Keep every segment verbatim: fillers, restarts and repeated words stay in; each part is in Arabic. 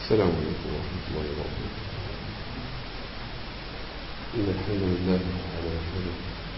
السلام عليكم ورحمة الله وبركاته. إن الحمد لله تعالى نحمده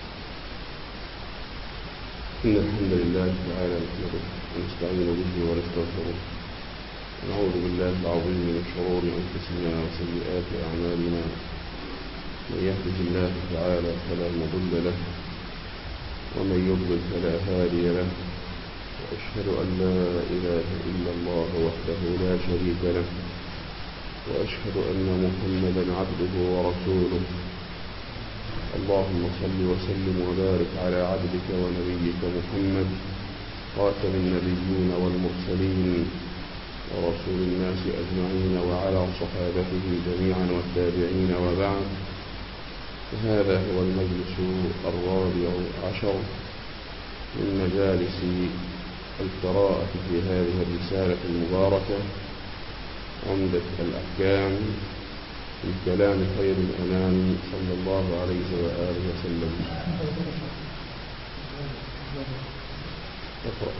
إن الحمد لله تعالى نحمده ونستعين به ونستغفره ونعوذ بالله العظيم من شرور أنفسنا وسيئات أعمالنا. من يهده الله تعالى فلا مضل له ومن يضلل فلا هادي له، وأشهد أن لا إله إلا الله وحده لا شريك له، وأشهد أن محمدا عبده ورسوله. اللهم صل وسلم وبارك على عبدك ونبيك محمد خاتم النبيين والمرسلين ورسول الناس أجمعين، وعلى صحابته جميعا والتابعين، وبعد. فهذا هو المجلس الرابع عشر من مجالس القراءة في هذه الرسالة المباركة عمدة الأحكام من كلام خير الأنام صلى الله عليه وآله وسلم. اقرأ.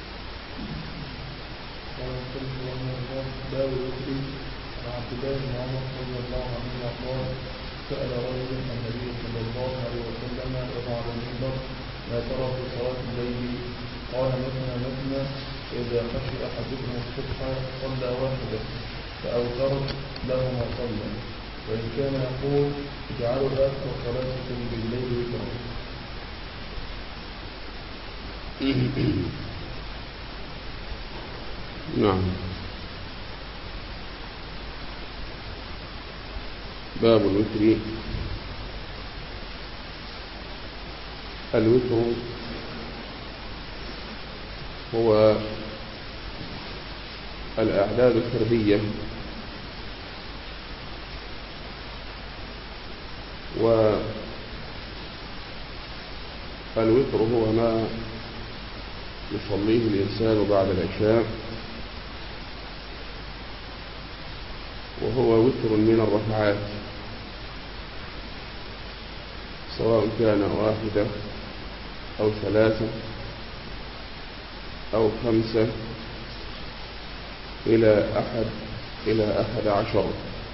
باب الوتر عن عبد الله بن عمر رضي الله عنهما قال: سأل رجل النبي صلى الله عليه وسلم وهو على المنبر: ما ترى في صلاة الليل؟ قال: مثنى مثنى، فإذا خشي أحدكم الصبح صلى واحدة فأوترت له ما صلى، وإن كان يقول: اجعلوا آخر صلاتكم بالليل وترا. نعم. باب الوتر. الوتر هو الأعداد الفردية، والوتر هو ما يصليه الإنسان بعد العشاء، وهو وتر من الركعات، سواء كان واحدة أو ثلاثة أو خمسة إلى أحد إلى أحد عشر.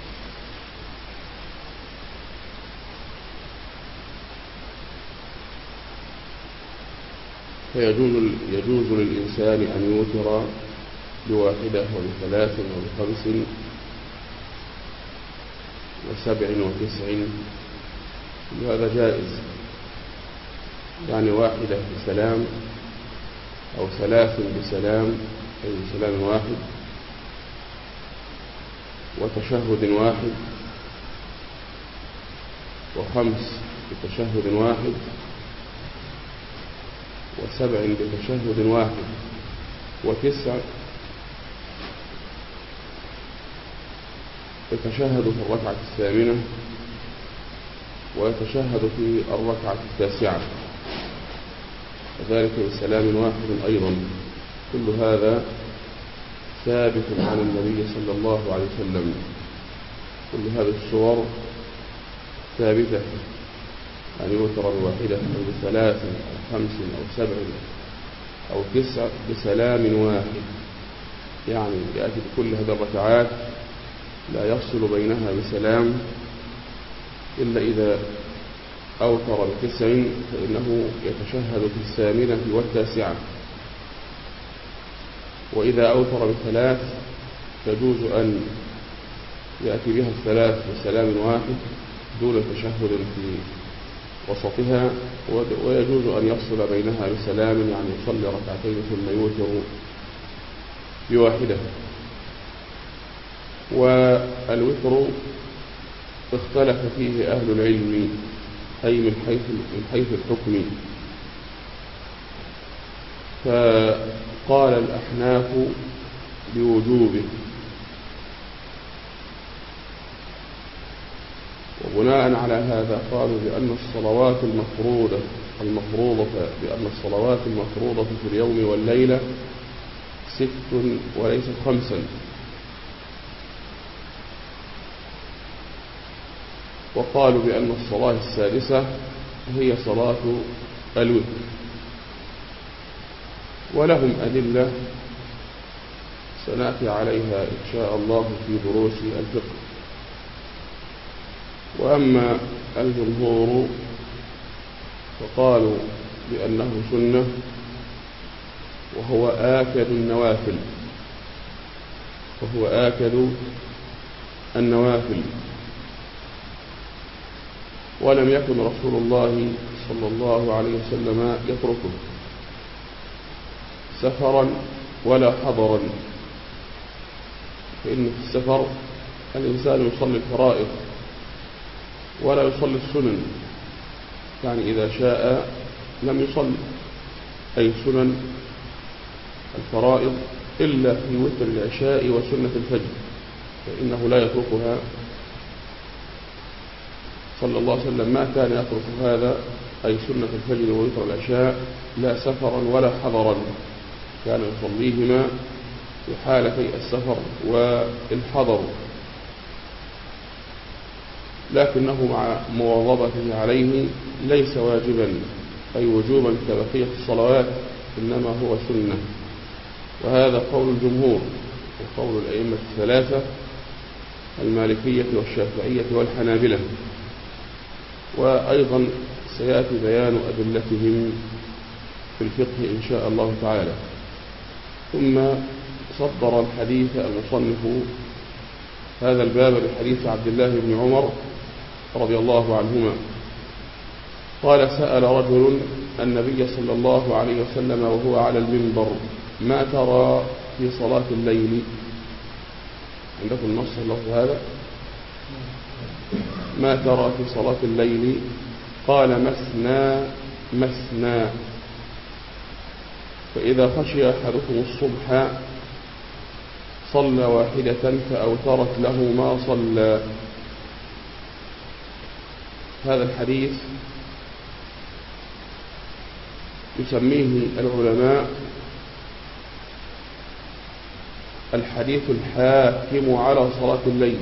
فيجوز يجوز للإنسان أن يوتر بواحدة وبثلاث وبخمس وسبع وتسع، وهذا جائز. يعني واحدة بسلام أو ثلاث بسلام أي بسلام واحد، وتشهد واحد، وخمس بتشهد واحد، وسبع بتشهد واحد، وتسع يتشهد في الركعة الثامنة ويتشهد في الركعة التاسعة، وذلك بسلام واحد أيضا. كل هذا ثابت عن النبي صلى الله عليه وسلم. كل هذه الصور ثابتة، أن يوتر بواحدة أو بثلاث أو خمس أو سبع أو تسع بسلام واحد. يعني يأتي بكل هذه الركعات لا يفصل بينها بسلام، إلا إذا أوتر بتسع فإنه يتشهد في الثامنة والتاسعة، وإذا أوتر بثلاث تجوز أن يأتي بها الثلاث بسلام واحد دون تشهد في وسطها، ويجوز أن يفصل بينها بسلام، يعني يصلي ركعتين ثم يوتر بواحدة. والوتر اختلف فيه أهل العلم، أي من حيث من حيث الحكم. فقال الأحناف بوجوبه، وبناء على هذا قالوا بأن الصلوات المفروضة المفروضة بأن الصلوات المفروضة في اليوم والليلة ست وليست خمسا. وقالوا بأن الصلاة السادسة هي صلاة الوتر، ولهم أدلة سنأتي عليها إن شاء الله في دروس الفقه. وأما الجمهور فقالوا بأنه سنة، وهو آكد النوافل وهو آكد النوافل ولم يكن رسول الله صلى الله عليه وسلم يتركه سفرا ولا حضرا، فإن في السفر الإنسان يصلي الفرائض ولا يصلي السنن، يعني إذا شاء لم يصلي أي سنن الفرائض إلا في وتر العشاء وسنة الفجر، فإنه لا يتركها صلى الله عليه وسلم، ما كان يترك هذا أي سنة الفجر ووتر العشاء لا سفرا ولا حضرا، كان يصليهما في حالتي السفر والحضر، لكنه مع مواظبته عليه ليس واجبا أي وجوبا كبقية الصلوات، إنما هو سنة. وهذا قول الجمهور وقول الأئمة الثلاثة المالكية والشافعية والحنابلة، وأيضا سيأتي بيان أدلتهم في الفقه إن شاء الله تعالى. ثم صدر الحديث المصنف هذا الباب بحديث عبد الله بن عمر رضي الله عنهما قال: سأل رجل النبي صلى الله عليه وسلم وهو على المنبر: ما ترى في صلاة الليل؟ عندكم النص اللفظ هذا؟ ما ترى في صلاة الليل؟ قال: مثنى مثنى، فإذا خشي أحدكم الصبح صلى واحدة فأوترت له ما صلى. هذا الحديث يسميه العلماء الحديث الحاكم على صلاة الليل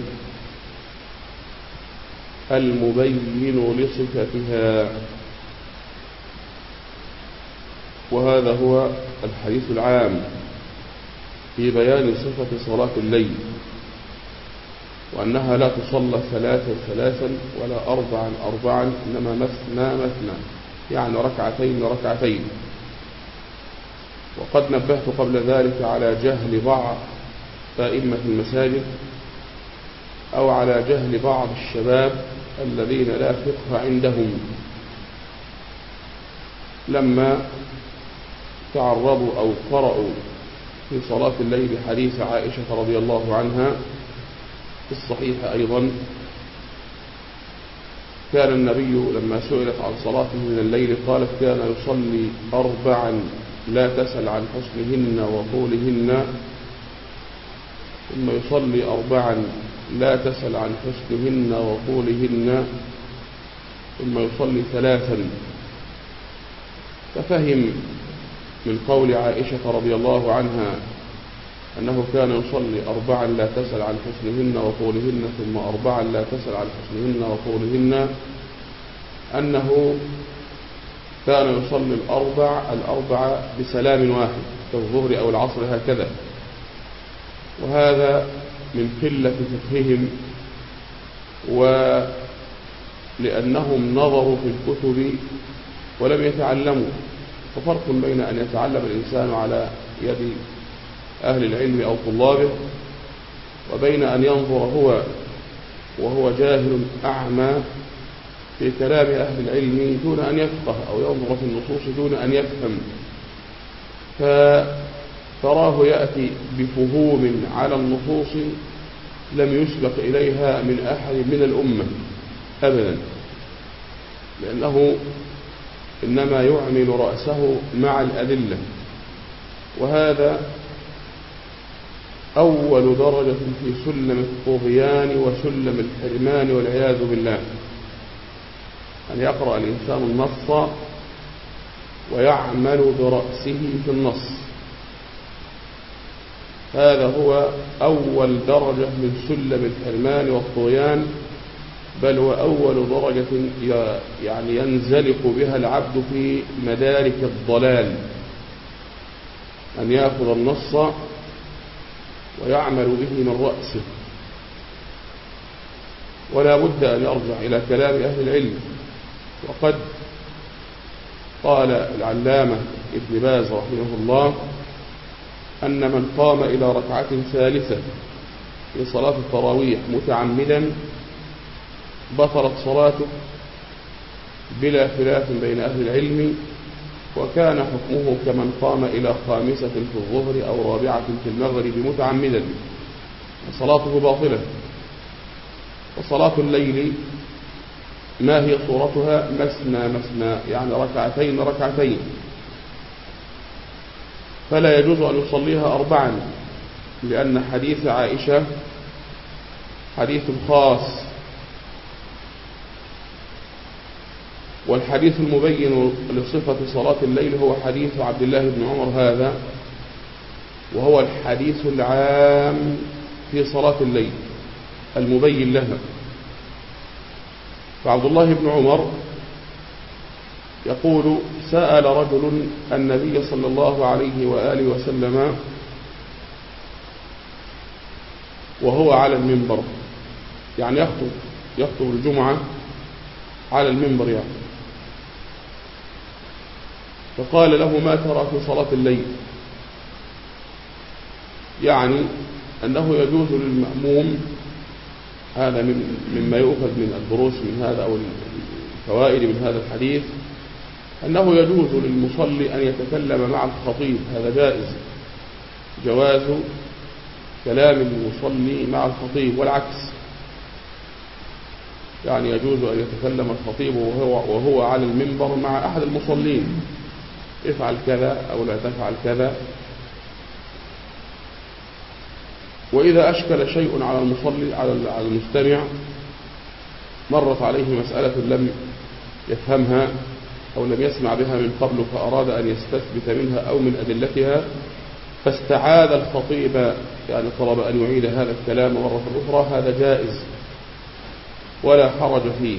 المبين لصفتها، وهذا هو الحديث العام في بيان صفة صلاة الليل، وأنها لا تصلى ثلاثا ثلاثا ولا أربعا أربعا، إنما مثنى مثنى، يعني ركعتين ركعتين. وقد نبهت قبل ذلك على جهل بعض أئمة المساجد أو على جهل بعض الشباب الذين لا فقه عندهم، لما تعرضوا أو قرأوا في صلاة الليل حديث عائشة رضي الله عنها في الصحيح أيضا: كان النبي لما سئلت عن صلاته من الليل قالت: كان يصلي أربعا لا تسأل عن حسنهن وطولهن، ثم يصلي أربعا لا تسأل عن حسنهن وطولهن، ثم يصلي ثلاثا. ففهم من قول عائشة رضي الله عنها أنه كان يصلي أربعا لا تسأل عن حسنهن وطولهن ثم أربعا لا تسأل عن حسنهن وطولهن، أنه كان يصلي الأربع الأربع بسلام واحد كالظهر أو العصر هكذا. وهذا من قلة فقههم، ولأنهم نظروا في الكتب ولم يتعلموا. ففرق بين أن يتعلم الإنسان على يد أهل العلم أو طلابه، وبين أن ينظر هو وهو جاهل أعمى في كلام أهل العلم دون أن يفقه، أو ينظر في النصوص دون أن يفهم، فتراه يأتي بفهوم على النصوص لم يسبق إليها من أحد من الأمة أبدا، لأنه إنما يعمل رأسه مع الأدلة. وهذا أول درجة في سلم الطغيان وسلم الحرمان والعياذ بالله، أن يقرأ الإنسان النص ويعمل برأسه في النص. هذا هو أول درجة من سلم الحرمان والطغيان، بل هو أول درجة يعني ينزلق بها العبد في مدارك الضلال، أن يأخذ النص ويعمل به من رأسه، ولا بد أن يرجع إلى كلام أهل العلم. وقد قال العلامة ابن باز رحمه الله أن من قام إلى ركعة ثالثة في صلاة التراويح متعمدا بطلت صلاته بلا خلاف بين أهل العلم، وكان حكمه كمن قام إلى خامسة في الظهر أو رابعة في المغرب متعمدا، صلاته باطلة. وصلاة الليل ما هي صورتها؟ مثنى مثنى، يعني ركعتين ركعتين، فلا يجوز أن يصليها أربعا، لأن حديث عائشة حديث خاص، والحديث المبين لصفة صلاة الليل هو حديث عبد الله بن عمر هذا، وهو الحديث العام في صلاة الليل المبين لها. فعبد الله بن عمر يقول: سأل رجل النبي صلى الله عليه وآله وسلم وهو على المنبر، يعني يخطب يخطب الجمعة على المنبر يعني، فقال له: ما ترى في صلاة الليل؟ يعني أنه يجوز للمأموم، هذا من مما يؤخذ من الدروس من هذا أو الفوائد من هذا الحديث، أنه يجوز للمصلي أن يتكلم مع الخطيب، هذا جائز، جواز كلام المصلي مع الخطيب، والعكس، يعني يجوز أن يتكلم الخطيب وهو, وهو على المنبر مع أحد المصلين: افعل كذا أو لا تفعل كذا. وإذا أشكل شيء على المصلي على المستمع، مرت عليه مسألة لم يفهمها أو لم يسمع بها من قبل، فأراد أن يستثبت منها أو من أدلتها، فاستعاذ الخطيب، يعني طلب أن يعيد هذا الكلام مرة أخرى، هذا جائز ولا حرج فيه،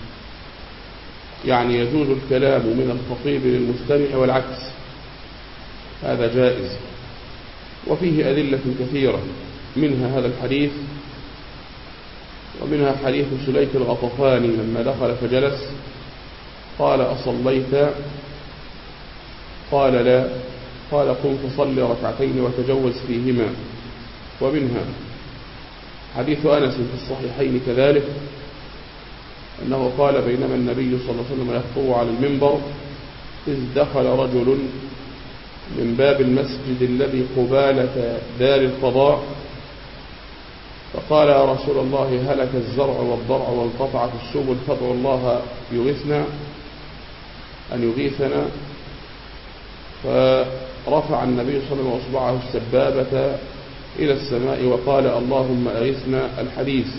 يعني يجوز الكلام من الخطيب للمستمع والعكس، هذا جائز. وفيه أدلة كثيرة، منها هذا الحديث، ومنها حديث سليك الغطفاني لما دخل فجلس قال: أصليت؟ قال: لا. قال: قم فصل ركعتين وتجوز فيهما. ومنها حديث أنس في الصحيحين كذلك، أنه قال: بينما النبي صلى الله عليه وسلم يخطب على المنبر إذ دخل رجل من باب المسجد الذي قبالة دار القضاء، فقال: يا رسول الله، هلك الزرع والضرع وانقطعت السبل، فادعوا الله يغيثنا أن يغيثنا. فرفع النبي صلى الله عليه وسلم أصبعه السبابة إلى السماء وقال: اللهم أغثنا. الحديث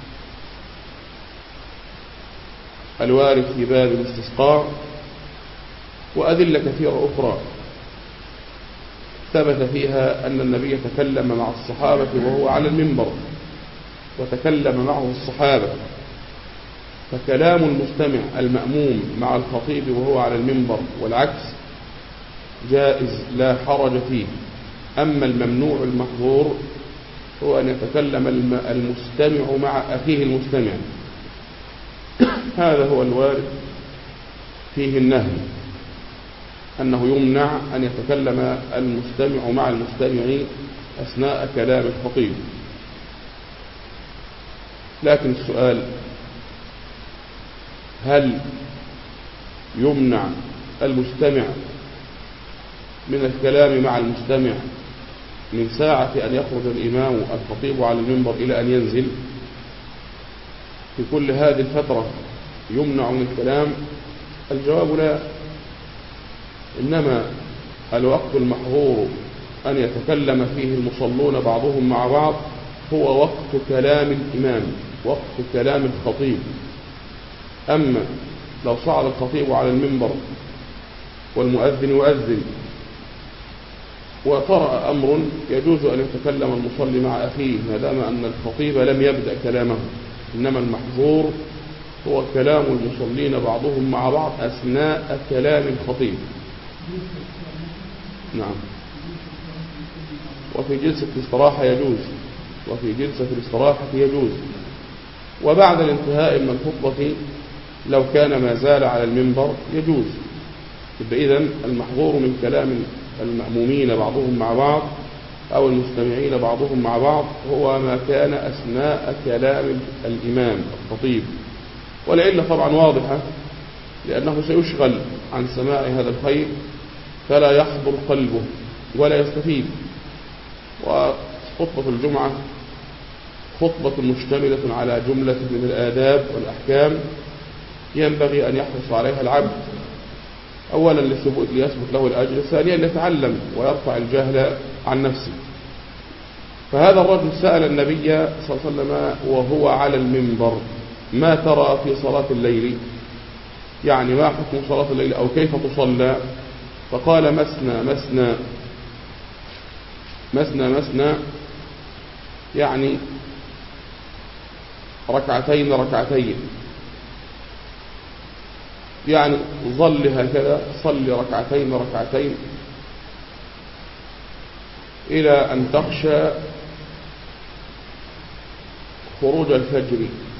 الوارد في باب الاستسقاء. وأدلة كثيرة أخرى ثبت فيها أن النبي تكلم مع الصحابة وهو على المنبر، وتكلم معه الصحابة، فكلام المستمع المأموم مع الخطيب وهو على المنبر والعكس جائز لا حرج فيه. أما الممنوع المحظور هو أن يتكلم المستمع مع أخيه المستمع، هذا هو الوارد فيه النهي، أنه يمنع أن يتكلم المستمع مع المستمع أثناء كلام الخطيب. لكن السؤال: هل يمنع المستمع من الكلام مع المستمع من ساعة أن يخرج الإمام الخطيب على المنبر إلى أن ينزل؟ في كل هذه الفترة يمنع من الكلام؟ الجواب لا، إنما الوقت المحظور أن يتكلم فيه المصلون بعضهم مع بعض هو وقت كلام الإمام، وقت كلام الخطيب. أما لو صعد الخطيب على المنبر والمؤذن يؤذن وطرأ أمر، يجوز أن يتكلم المصلي مع أخيه ما دام أن الخطيب لم يبدأ كلامه، إنما المحظور هو كلام المصلين بعضهم مع بعض أثناء كلام الخطيب. نعم. وفي جلسة الاستراحة يجوز وفي جلسة الاستراحة يجوز وبعد الانتهاء من الخطبة لو كان ما زال على المنبر يجوز. إذن المحظور من كلام المأمومين بعضهم مع بعض أو المستمعين بعضهم مع بعض هو ما كان أثناء كلام الإمام الخطيب، والعلة طبعا واضحة، لأنه سيشغل عن سماع هذا الخير فلا يحضر قلبه ولا يستفيد. وخطبة الجمعة خطبة مشتملة على جملة من الآداب والأحكام ينبغي أن يحرص عليها العبد، أولا ليثبت له الأجر، ثانيا ليتعلم ويرفع الجهل عن نفسه. فهذا الرجل سأل النبي صلى الله عليه وسلم وهو على المنبر: ما ترى في صلاة الليل؟ يعني ما حكم صلاة الليل أو كيف تصلى؟ فقال: مثنى مثنى مثنى مثنى، يعني ركعتين ركعتين، يعني ظل هكذا، صل ركعتين ركعتين إلى أن تخشى خروج الفجر،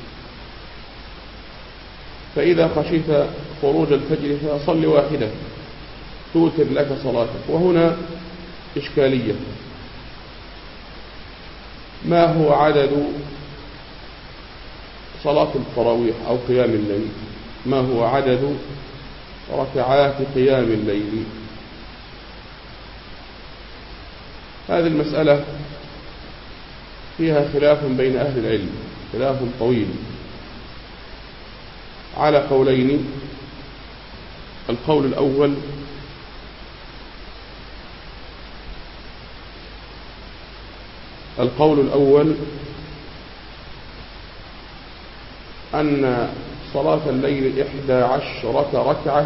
فإذا خشيت خروج الفجر فصل واحدة توتر لك صلاتك. وهنا إشكالية: ما هو عدد صلاة التراويح أو قيام الليل؟ ما هو عدد ركعات قيام الليل؟ هذه المسألة فيها خلاف بين أهل العلم، خلاف طويل على قولين. القول الأول: القول الأول أن صلاة الليل إحدى عشرة ركعة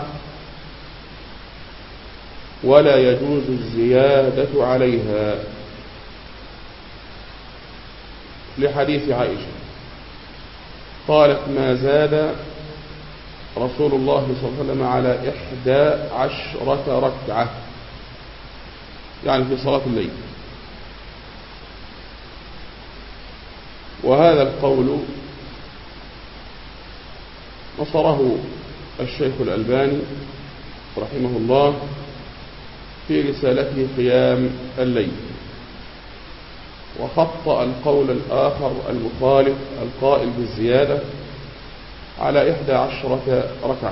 ولا يجوز الزيادة عليها، لحديث عائشة قالت: ما زاد رسول الله صلى الله عليه وسلم على إحدى عشرة ركعة، يعني في صلاة الليل. وهذا القول نصره الشيخ الألباني رحمه الله في رسالته قيام الليل، وخطأ القول الآخر المخالف القائل بالزيادة على إحدى عشرة ركعة.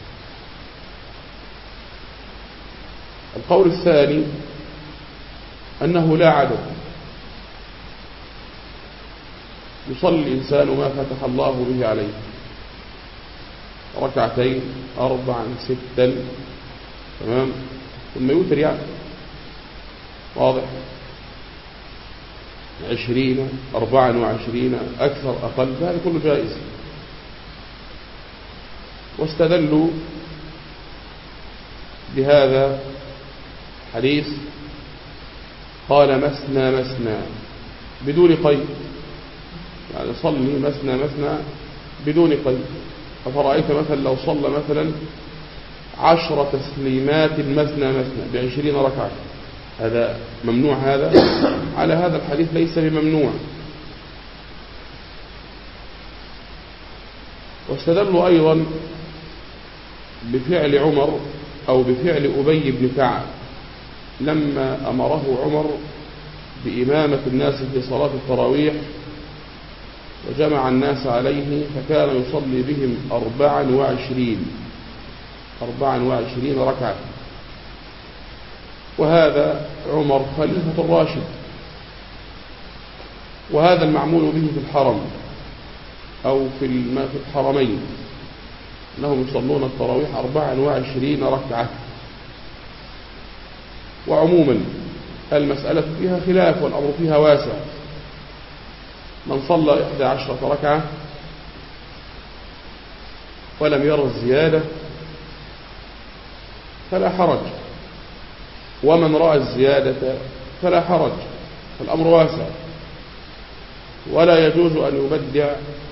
القول الثاني أنه لا عدد، يصلي الإنسان ما فتح الله به عليه، ركعتين أربعا ستا، تمام، ثم يوتر، يعني واضح، عشرين أربعا وعشرين، أكثر أقل، هذا كله جائز. واستدلوا بهذا حديث قال: مثنى مثنى، بدون قيد، يعني صلي مثنى مثنى بدون قيد. أفرأيت مثلا لو صلى مثلا عشر تسليمات مثنى مثنى بعشرين ركعة، هذا ممنوع؟ هذا على هذا الحديث ليس بممنوع. واستدلوا أيضا بفعل عمر أو بفعل أبي بن كعب لما أمره عمر بإمامة الناس في صلاة التراويح وجمع الناس عليه، فكان يصلي بهم أربعا وعشرين أربعا وعشرين ركعة. وهذا عمر خليفة الراشد، وهذا المعمول به في الحرم أو في الحرمين، أنهم يصلون التراويح أربعا وعشرين ركعة. وعموما المسألة فيها خلاف والأمر فيها واسع. من صلى إحدى عشرة ركعة ولم يرى الزيادة فلا حرج، ومن رأى الزيادة فلا حرج، فالأمر واسع. ولا يجوز أن يبدع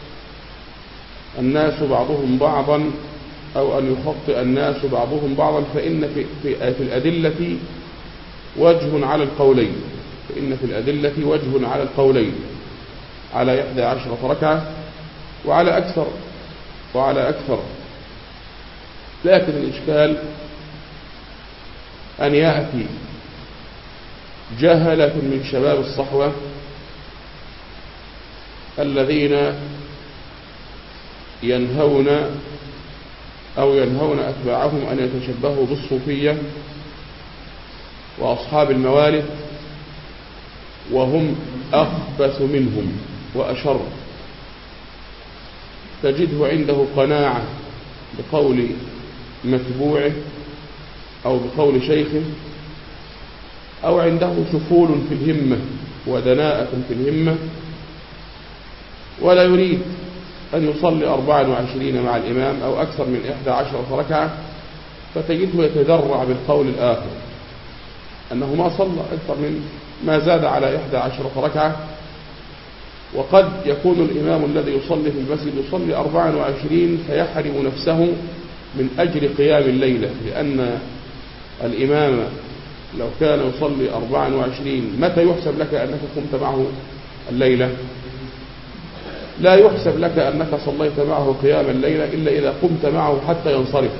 الناس بعضهم بعضا أو أن يخطئ الناس بعضهم بعضا، فإن في, في, في الأدلة وجه على القولين، فإن في الأدلة وجه على القولين، على إحدى عشرة ركعة وعلى أكثر وعلى أكثر لكن الإشكال أن يأتي جهلة من شباب الصحوة الذين ينهون أو ينهون أتباعهم أن يتشبهوا بالصوفية وأصحاب الموالد، وهم أخبث منهم وأشر. تجده عنده قناعة بقول متبوعه أو بقول شيخه، أو عنده سفول في الهمة ودناءة في الهمة، ولا يريد أن يصلي أربعا وعشرين مع الإمام أو أكثر من إحدى عشرة ركعة، فتجده يتذرع بالقول الآخر أنه ما صلى أكثر من ما زاد على إحدى عشرة ركعة. وقد يكون الإمام الذي يصلي في المسجد يصلي أربعا وعشرين فيحرم نفسه من أجر قيام الليلة، لأن الإمام لو كان يصلي أربعا وعشرين متى يحسب لك أنك قمت معه الليلة؟ لا يحسب لك أنك صليت معه قيام الليلة إلا إذا قمت معه حتى ينصرف.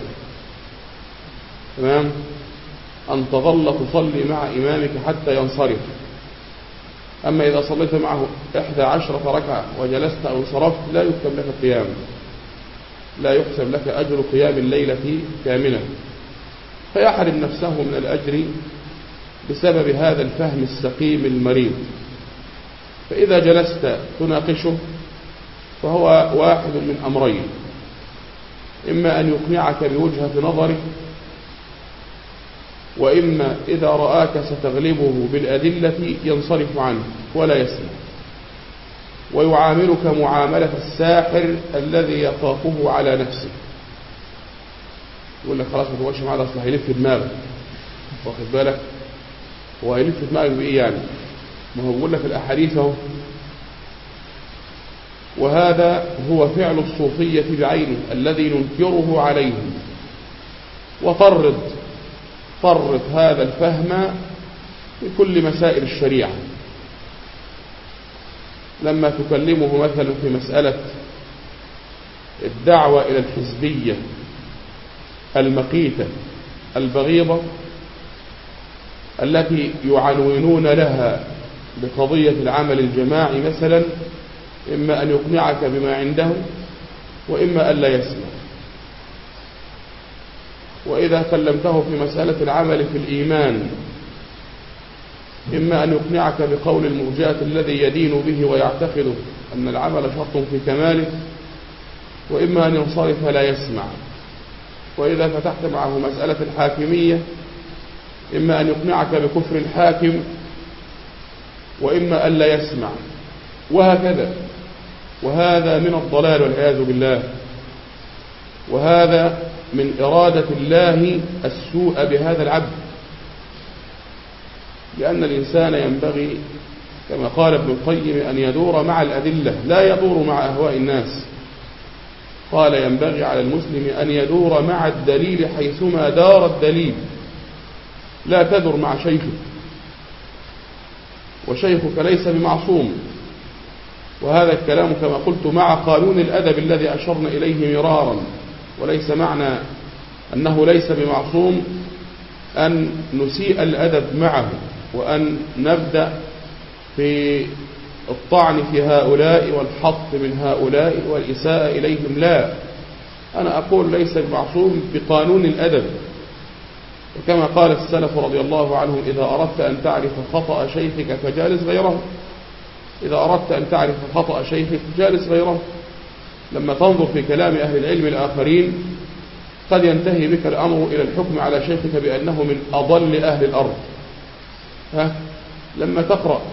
تمام؟ أن تظل تصلي مع إمامك حتى ينصرف. أما إذا صليت معه إحدى عشرة ركعة وجلست أو انصرفت لا يكتب لك قيام، لا يحسب لك أجر قيام الليلة كاملة، فيحرم نفسه من الأجر بسبب هذا الفهم السقيم المريض. فإذا جلست تناقشه فهو واحد من أمرين: إما أن يقنعك بوجهة نظره، وإما إذا رآك ستغلبه بالأدلة ينصرف عنه ولا يسمع، ويعاملك معاملة الساحر الذي يخافه على نفسه. يقول لك خلاص ما تبقاش معاه، أصلا هيلف دماغك. واخد بالك؟ هو هيلف دماغك بإيه يعني؟ ما هو بيقول لك الأحاديث اهو. وهذا هو فعل الصوفية بعينه الذي ننكره عليهم. وطرد طرد هذا الفهم في كل مسائل الشريعة. لما تكلمه مثلا في مسألة الدعوة إلى الحزبية المقيتة البغيضة التي يعنونون لها بقضية العمل الجماعي مثلا، إما أن يقنعك بما عنده وإما أن لا يسمع. وإذا كلمته في مسألة العمل في الإيمان، إما أن يقنعك بقول المرجئة الذي يدين به ويعتقد أن العمل شرط في كماله، وإما أن ينصرف لا يسمع. وإذا فتحت معه مسألة الحاكمية، إما أن يقنعك بكفر الحاكم وإما أن لا يسمع، وهكذا. وهذا من الضلال والعياذ بالله، وهذا من إرادة الله السوء بهذا العبد. لأن الإنسان ينبغي كما قال ابن القيم أن يدور مع الأدلة لا يدور مع أهواء الناس. قال ينبغي على المسلم أن يدور مع الدليل حيثما دار الدليل، لا تدر مع شيخك، وشيخك ليس بمعصوم. وهذا الكلام كما قلت مع قانون الأدب الذي أشرنا إليه مرارا. وليس معنى أنه ليس بمعصوم أن نسيء الأدب معه وأن نبدأ في الطعن في هؤلاء والحط من هؤلاء والإساءة إليهم. لا، أنا أقول ليس بمعصوم بقانون الأدب. وكما قال السلف رضي الله عنهم: إذا أردت أن تعرف خطأ شيخك فجالس غيره. إذا أردت أن تعرف خطأ شيخك جالس غيره. لما تنظر في كلام أهل العلم الآخرين قد ينتهي بك الأمر إلى الحكم على شيخك بأنه من أضل أهل الأرض. ها؟ لما تقرأ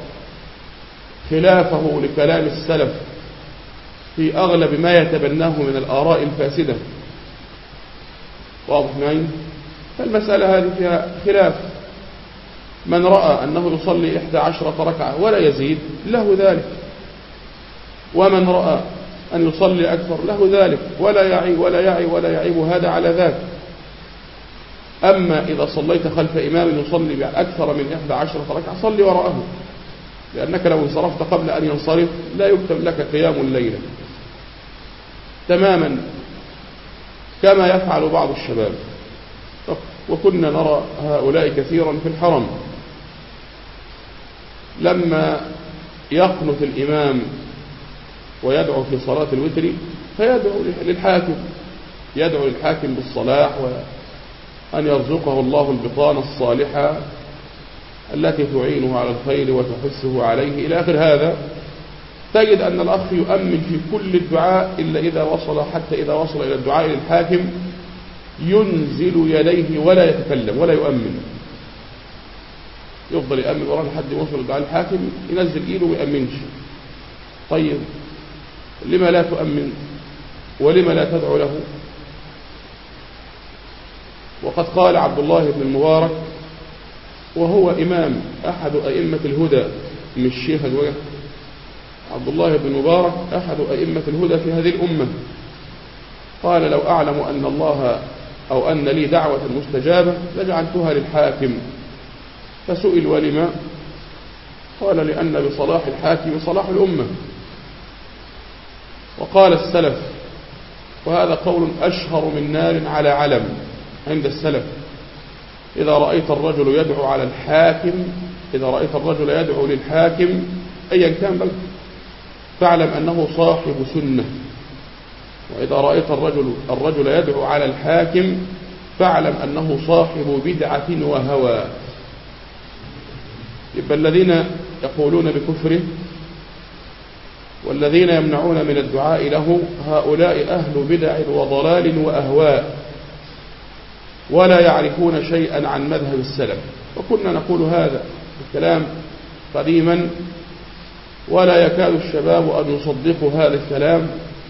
خلافه لكلام السلف في أغلب ما يتبناه من الآراء الفاسدة، واضح معي؟ فالمسألة هذه فيها خلاف. من رأى أنه يصلي إحدى عشرة ركعة ولا يزيد له ذلك، ومن رأى أن يصلي أكثر له ذلك، ولا يعي ولا يعي ولا يعيب هذا على ذاك. أما إذا صليت خلف إمام يصلي بأكثر من إحدى عشرة ركعة صلي وراءه، لأنك لو انصرفت قبل أن ينصرف لا يكتب لك قيام الليلة تماما كما يفعل بعض الشباب. وكنا نرى هؤلاء كثيرا في الحرم، لما يقنت الإمام ويدعو في صلاة الوتر فيدعو للحاكم، يدعو للحاكم بالصلاح وأن يرزقه الله البطانة الصالحة التي تعينه على الخير وتحثه عليه إلى آخر هذا. تجد أن الأخ يؤمن في كل الدعاء إلا إذا وصل، حتى إذا وصل إلى الدعاء للحاكم ينزل يديه ولا يتكلم ولا يؤمن، يفضل يأمن وراء لحد يوصل الدعاء للحاكم ينزل إيده ويأمنش. طيب لما لا تؤمن ولما لا تدعو له؟ وقد قال عبد الله بن المبارك وهو إمام أحد أئمة الهدى من الشيخ الوجه، عبد الله بن المبارك أحد أئمة الهدى في هذه الأمة، قال لو أعلم أن الله أو أن لي دعوة مستجابة لجعلتها للحاكم. فسئل ولما؟ قال لأن بصلاح الحاكم صلاح الأمة. وقال السلف، وهذا قول أشهر من نار على علم عند السلف، إذا رأيت الرجل يدعو على الحاكم، إذا رأيت الرجل يدعو للحاكم أيا كان بل فاعلم أنه صاحب سنة، وإذا رأيت الرجل الرجل يدعو على الحاكم فاعلم أنه صاحب بدعة وهوى. يبقى الذين يقولون بكفره والذين يمنعون من الدعاء له هؤلاء أهل بدع وضلال وأهواء ولا يعرفون شيئا عن مذهب السلف. وكنا نقول هذا الكلام قديما ولا يكاد الشباب أن يصدقوا هذا الكلام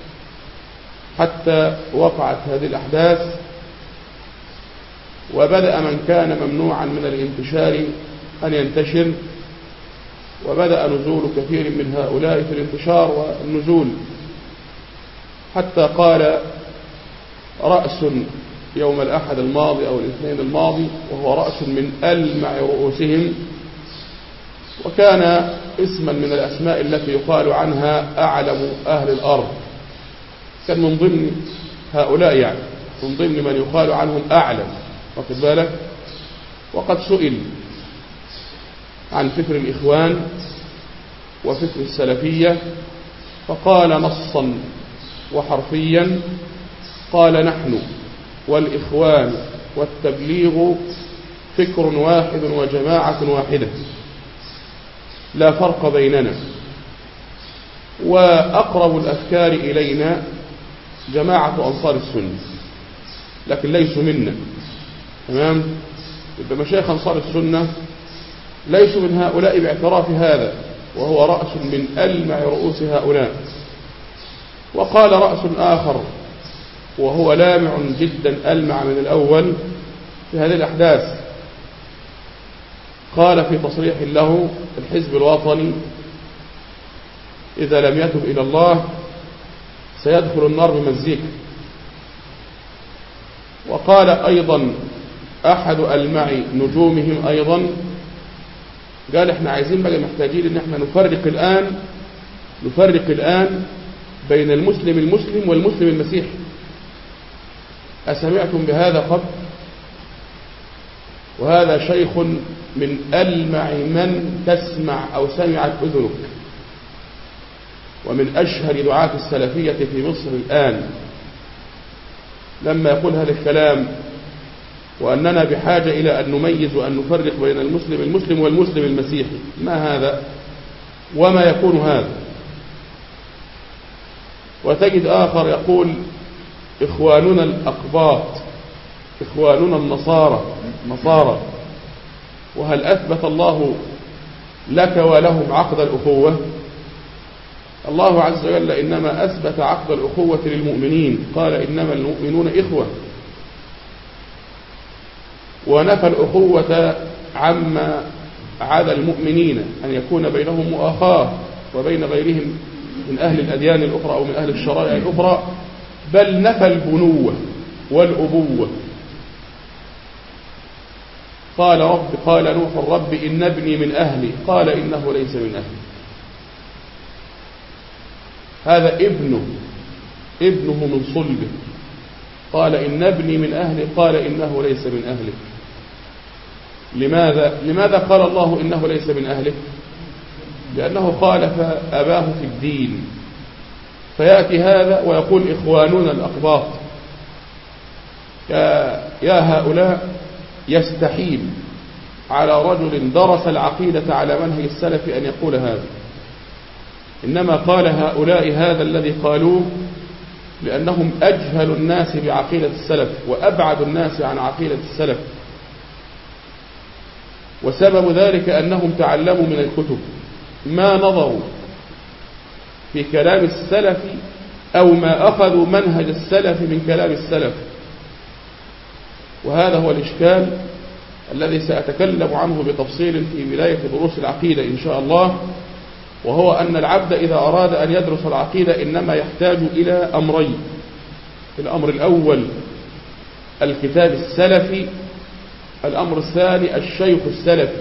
حتى وقعت هذه الأحداث وبدأ من كان ممنوعا من الانتشار أن ينتشر، وبدأ نزول كثير من هؤلاء في الانتشار والنزول، حتى قال رأس يوم الأحد الماضي أو الاثنين الماضي وهو رأس من ألمع رؤوسهم، وكان اسما من الأسماء التي يقال عنها أعلم أهل الأرض، كان من ضمن هؤلاء يعني من ضمن من يقال عنهم أعلم، واخد بالك. وقد سئل عن فكر الإخوان وفكر السلفية فقال نصا وحرفيا، قال نحن والإخوان والتبليغ فكر واحد وجماعة واحدة لا فرق بيننا، وأقرب الأفكار إلينا جماعة أنصار السنة لكن ليسوا منا. تمام؟ يبقى مشايخ أنصار السنة ليسوا من هؤلاء باعتراف هذا، وهو رأس من ألمع رؤوس هؤلاء. وقال رأس آخر وهو لامع جدا ألمع من الأول في هذه الأحداث، قال في تصريح له الحزب الوطني إذا لم يتب إلى الله سيدخل النار بمزيكا. وقال أيضا أحد ألمع نجومهم أيضا، قال احنا عايزين بقى محتاجين ان احنا نفرق الآن نفرق الآن بين المسلم المسلم والمسلم المسيحي. أسمعتم بهذا قبل؟ وهذا شيخ من ألمع من تسمع أو سمعت أذنك، ومن أشهر دعاة السلفية في مصر الآن، لما يقول هذا الكلام وأننا بحاجة إلى أن نميز وأن نفرق بين المسلم المسلم والمسلم المسيحي. ما هذا وما يكون هذا؟ وتجد آخر يقول إخواننا الأقباط، إخواننا النصارى نصارى. وهل أثبت الله لك ولهم عقد الأخوة؟ الله عز وجل إنما أثبت عقد الأخوة للمؤمنين، قال إنما المؤمنون إخوة، ونفى الأخوة عما عدا المؤمنين أن يكون بينهم مؤاخاة وبين غيرهم من أهل الأديان الأخرى أو من أهل الشرائع الأخرى، بل نفى البنوة والأبوة. قال رب قال نوح رب إن ابني من أهلي قال إنه ليس من أهلي. هذا ابنه ابنه من صلبه قال إن ابني من أهلي قال إنه ليس من أهلك. لماذا لماذا قال الله إنه ليس من أهلك؟ لأنه خالف أباه في الدين. فيأتي هذا ويقول إخواننا الأقباط يا, يا هؤلاء يستحيل على رجل درس العقيدة على منهج السلف أن يقول هذا. إنما قال هؤلاء هذا الذي قالوه لأنهم أجهل الناس بعقيدة السلف وأبعد الناس عن عقيدة السلف، وسبب ذلك أنهم تعلموا من الكتب ما نظروا في كلام السلف أو ما أخذوا منهج السلف من كلام السلف. وهذا هو الإشكال الذي سأتكلم عنه بتفصيل في بداية دروس العقيدة إن شاء الله، وهو أن العبد إذا أراد أن يدرس العقيدة إنما يحتاج إلى أمرين. الأمر الأول الكتاب السلفي، الأمر الثاني الشيخ السلفي،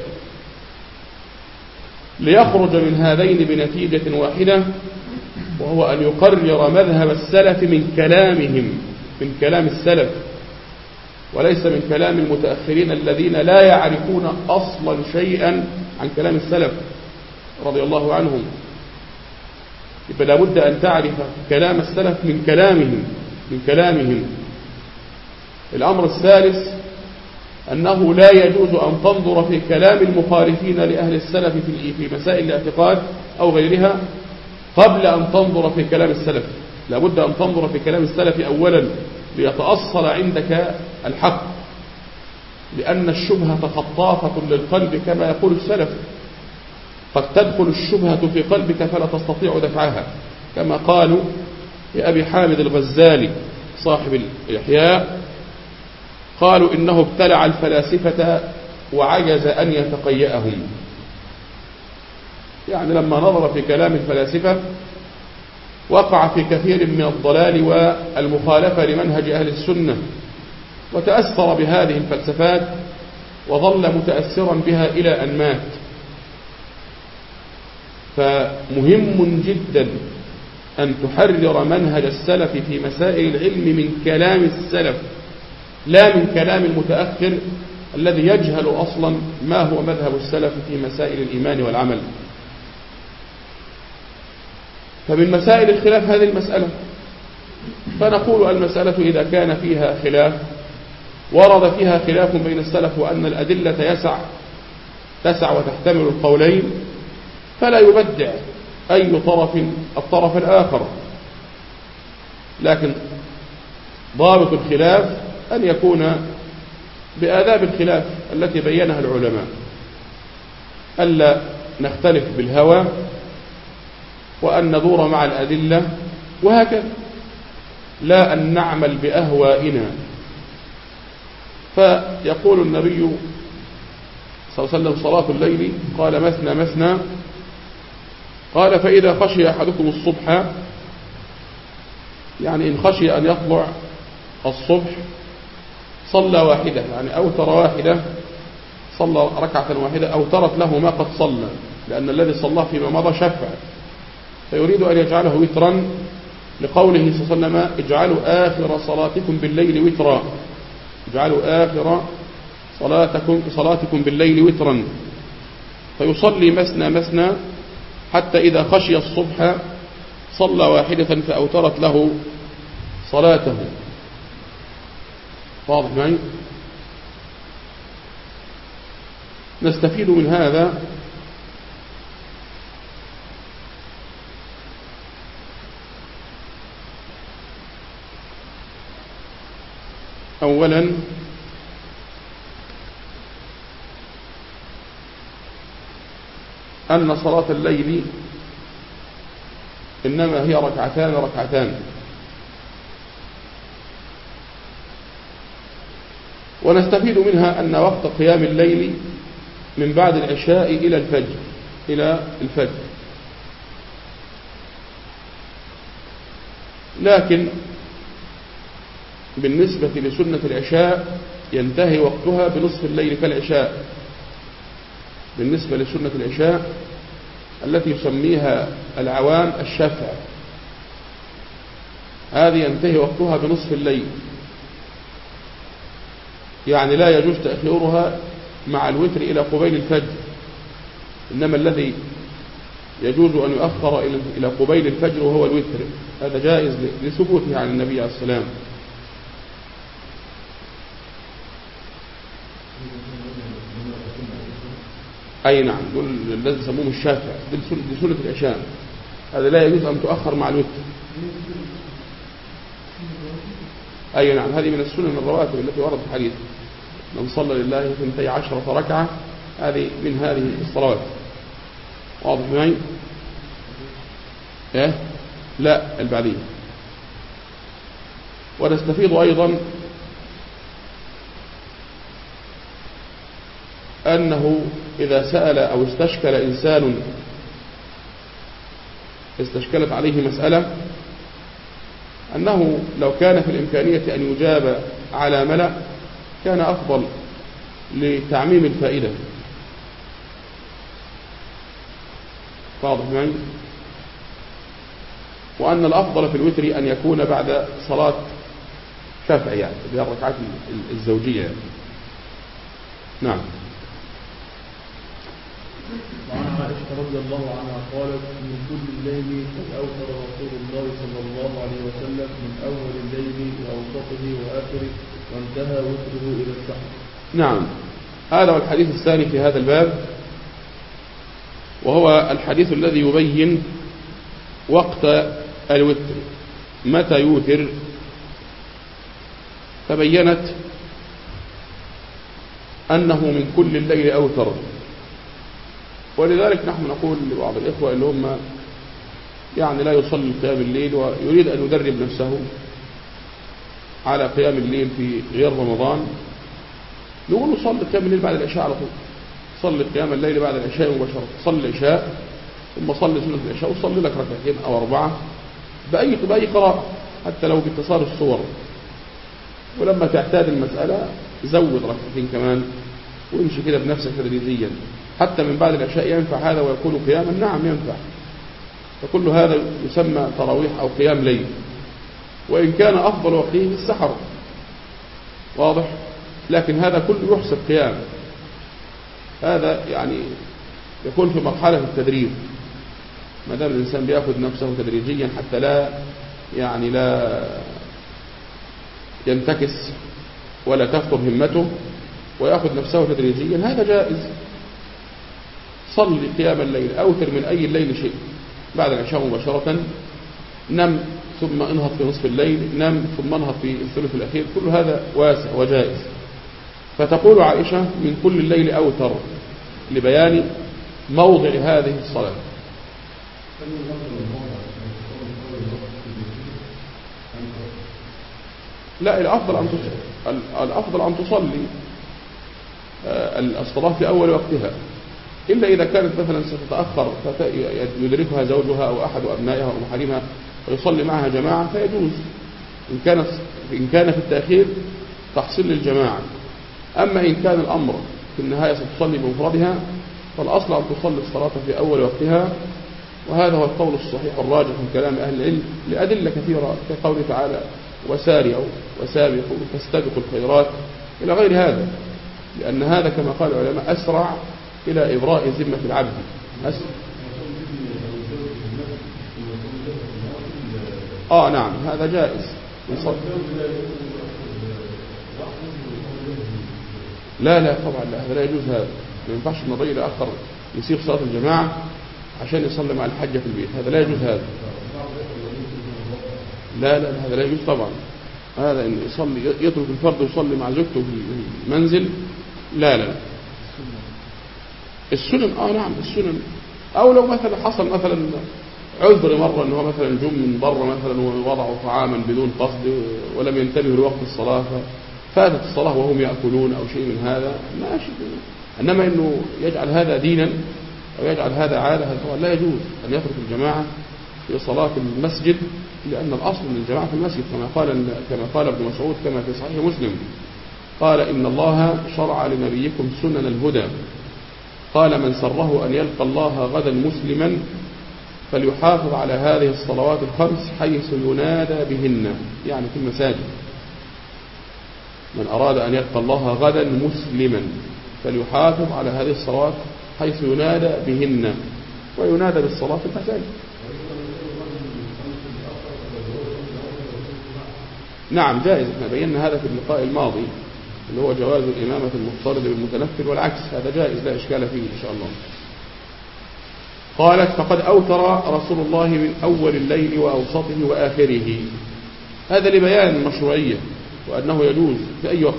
ليخرج من هذين بنتيجة واحدة، وهو أن يقرر مذهب السلف من كلامهم، من كلام السلف، وليس من كلام المتأخرين الذين لا يعرفون أصلا شيئا عن كلام السلف رضي الله عنهم. يبقى لابد أن تعرف كلام السلف من كلامهم من كلامهم. الأمر الثالث أنه لا يجوز أن تنظر في كلام المخالفين لأهل السلف في مسائل الاعتقاد أو غيرها قبل أن تنظر في كلام السلف. لابد أن تنظر في كلام السلف أولا ليتأصل عندك الحق، لأن الشبهة خطافة للقلب كما يقول السلف. قد تدخل الشبهة في قلبك فلا تستطيع دفعها، كما قالوا لأبي حامد الغزالي صاحب الإحياء، قالوا إنه ابتلع الفلاسفة وعجز أن يتقيأهم. يعني لما نظر في كلام الفلاسفة وقع في كثير من الضلال والمخالفة لمنهج أهل السنة، وتأثر بهذه الفلسفات وظل متأثرا بها إلى أن مات. فمهم جدا أن تحرر منهج السلف في مسائل العلم من كلام السلف لا من كلام المتأخر الذي يجهل أصلا ما هو مذهب السلف في مسائل الإيمان والعمل. فمن مسائل الخلاف هذه المسألة، فنقول المسألة إذا كان فيها خلاف ورد فيها خلاف بين السلف وأن الأدلة يسع تسع وتحتمل القولين، فلا يبدع أي طرف الطرف الآخر، لكن ضابط الخلاف أن يكون بآداب الخلاف التي بينها العلماء، ألا نختلف بالهوى وأن ندور مع الأدلة وهكذا، لا أن نعمل بأهوائنا. فيقول النبي صلى الله عليه وسلم صلاة الليل قال مثنى مثنى، قال فإذا خشي أحدكم الصبح، يعني إن خشي أن يطلع الصبح صلى واحدة، يعني أوتر واحدة، صلى ركعة واحدة أوترت له ما قد صلى، لأن الذي صلى فيما مضى شفع، فيريد أن يجعله وترا لقوله صلى الله عليه وسلم اجعلوا آخر صلاتكم بالليل وترا، اجعلوا آخر صلاتكم صلاتكم بالليل وترا، فيصلي مثنى مثنى حتى إذا خشي الصبح صلى واحدة فأوترت له صلاته. واضح معي؟ نستفيد من هذا أولا أن صلاة الليل إنما هي ركعتان ركعتان، ونستفيد منها أن وقت قيام الليل من بعد العشاء إلى الفجر إلى الفجر، لكن بالنسبة لسنة العشاء ينتهي وقتها بنصف الليل كالعشاء. بالنسبة لسنة العشاء التي يسميها العوام الشفع، هذه ينتهي وقتها بنصف الليل، يعني لا يجوز تأخيرها مع الوتر إلى قبيل الفجر، إنما الذي يجوز أن يؤخر إلى قبيل الفجر وهو الوتر، هذا جائز لثبوته عن النبي عليه السلام. أي نعم، دول الذي يسموهم الشافع، دي سنة العشاء، هذا لا يجوز أن تؤخر مع الوتر. أي نعم، هذه من السنن الرواتب التي وردت في الحديث، من صلى لله اثنتي عشرة ركعة، هذه من هذه الصلوات. واضح معي؟ إيه؟ لا، البعدية. ونستفيض أيضا أنه إذا سأل أو استشكل إنسان استشكلت عليه مسألة، أنه لو كان في الإمكانية أن يجاب على ملأ كان أفضل لتعميم الفائدة. واضح معي؟ وأن الأفضل في الوتر أن يكون بعد صلاة شفع، يعني بالركعات الزوجية يعني. نعم. وعن عائشة رضي الله عنها قالت: من كل الليل قد أوتر رسول الله صلى الله عليه وسلم من أول الليل وأوسطه وآخره، وانتهى وتره إلى السحر. نعم، هذا هو الحديث الثاني في هذا الباب، وهو الحديث الذي يبين وقت الوتر، متى يوتر. فبينت أنه من كل الليل أوتر، ولذلك نحن نقول لبعض الإخوة اللي هم يعني لا يصلي قيام الليل ويريد أن يدرب نفسه على قيام الليل في غير رمضان، نقول له صلي قيام الليل بعد العشاء على طول، صلي قيام الليل بعد العشاء مباشرة، صلي العشاء ثم صلي سنة العشاء وصلي لك ركعتين أو أربعة بأي بأي قراءة، حتى لو باتصال الصور، ولما تعتاد المسألة زود ركعتين كمان وامشي كده بنفسك تدريجيا، حتى من بعد العشاء ينفع هذا ويكون قياما. نعم ينفع، فكل هذا يسمى تراويح أو قيام ليل، وإن كان أفضل وقته السحر. واضح؟ لكن هذا كله يحسب قيام، هذا يعني يكون في مرحلة التدريب، ما دام الإنسان بيأخذ نفسه تدريجيا حتى لا يعني لا ينتكس ولا تفتر همته، ويأخذ نفسه تدريجيا، هذا جائز. صل قيام الليل، أوتر من أي الليل شيء بعد العشاء مباشرة، نم ثم انهض في نصف الليل، نم ثم انهض في الثلث الأخير، كل هذا واسع وجائز. فتقول عائشة من كل الليل أوتر لبيان موضع هذه الصلاة. لا، الأفضل أن تصلي الأفضل أن تصلي الصلاة في أول وقتها، إلا إذا كانت مثلا ستتأخر يدركها زوجها أو أحد أبنائها أو محارمها ويصلي معها جماعة فيجوز، إن كانت إن كان في التأخير تحصيل للجماعة. أما إن كان الأمر في النهاية ستصلي بمفردها فالأصل أن تصلي الصلاة في أول وقتها، وهذا هو القول الصحيح الراجح من كلام أهل العلم لأدلة كثيرة كقوله تعالى: وسارعوا وسابقوا فاستبقوا الخيرات إلى غير هذا، لأن هذا كما قال العلماء أسرع إلى إبراء ذمة العبد. أسرع. آه نعم، هذا جائز. لا لا طبعا لا، هذا لا يجوز، هذا ما ينفعش ان الرجل يأخر يسير صلاة الجماعة عشان يصلي مع الحجة في البيت، هذا لا يجوز. هذا لا لا هذا لا يجوز طبعا، هذا ان يصلي يترك الفرد ويصلي مع زوجته في المنزل، لا لا السنن. اه نعم السنن، او لو مثلا حصل مثلا عذر مرة ان هو مثلا جم من بره مثلا ووضعوا طعاما بدون قصد ولم ينتبهوا لوقت الصلاة فاتت الصلاة وهم يأكلون او شيء من هذا ماشي، انما انه يجعل هذا دينا او يجعل هذا عادة، هذا طبعا لا يجوز ان يترك الجماعة في صلاة المسجد، لأن الأصل من الجماعة في المسجد كما قال كما قال ابن مسعود كما في صحيح مسلم: قال إن الله شرع لنبيكم سنن الهدى. قال من سره أن يلقى الله غدا مسلما فليحافظ على هذه الصلوات الخمس حيث ينادى بهن، يعني في المساجد. من أراد أن يلقى الله غدا مسلما فليحافظ على هذه الصلوات حيث ينادى بهن، وينادى بالصلاة في المساجد. نعم جائز، احنا بينا هذا في اللقاء الماضي اللي هو جواز الإمامة المفترض بالمتنفل والعكس، هذا جائز لا إشكال فيه إن شاء الله. قالت فقد أوتر رسول الله من أول الليل وأوسطه وآخره، هذا لبيان المشروعية وأنه يجوز في أي وقت،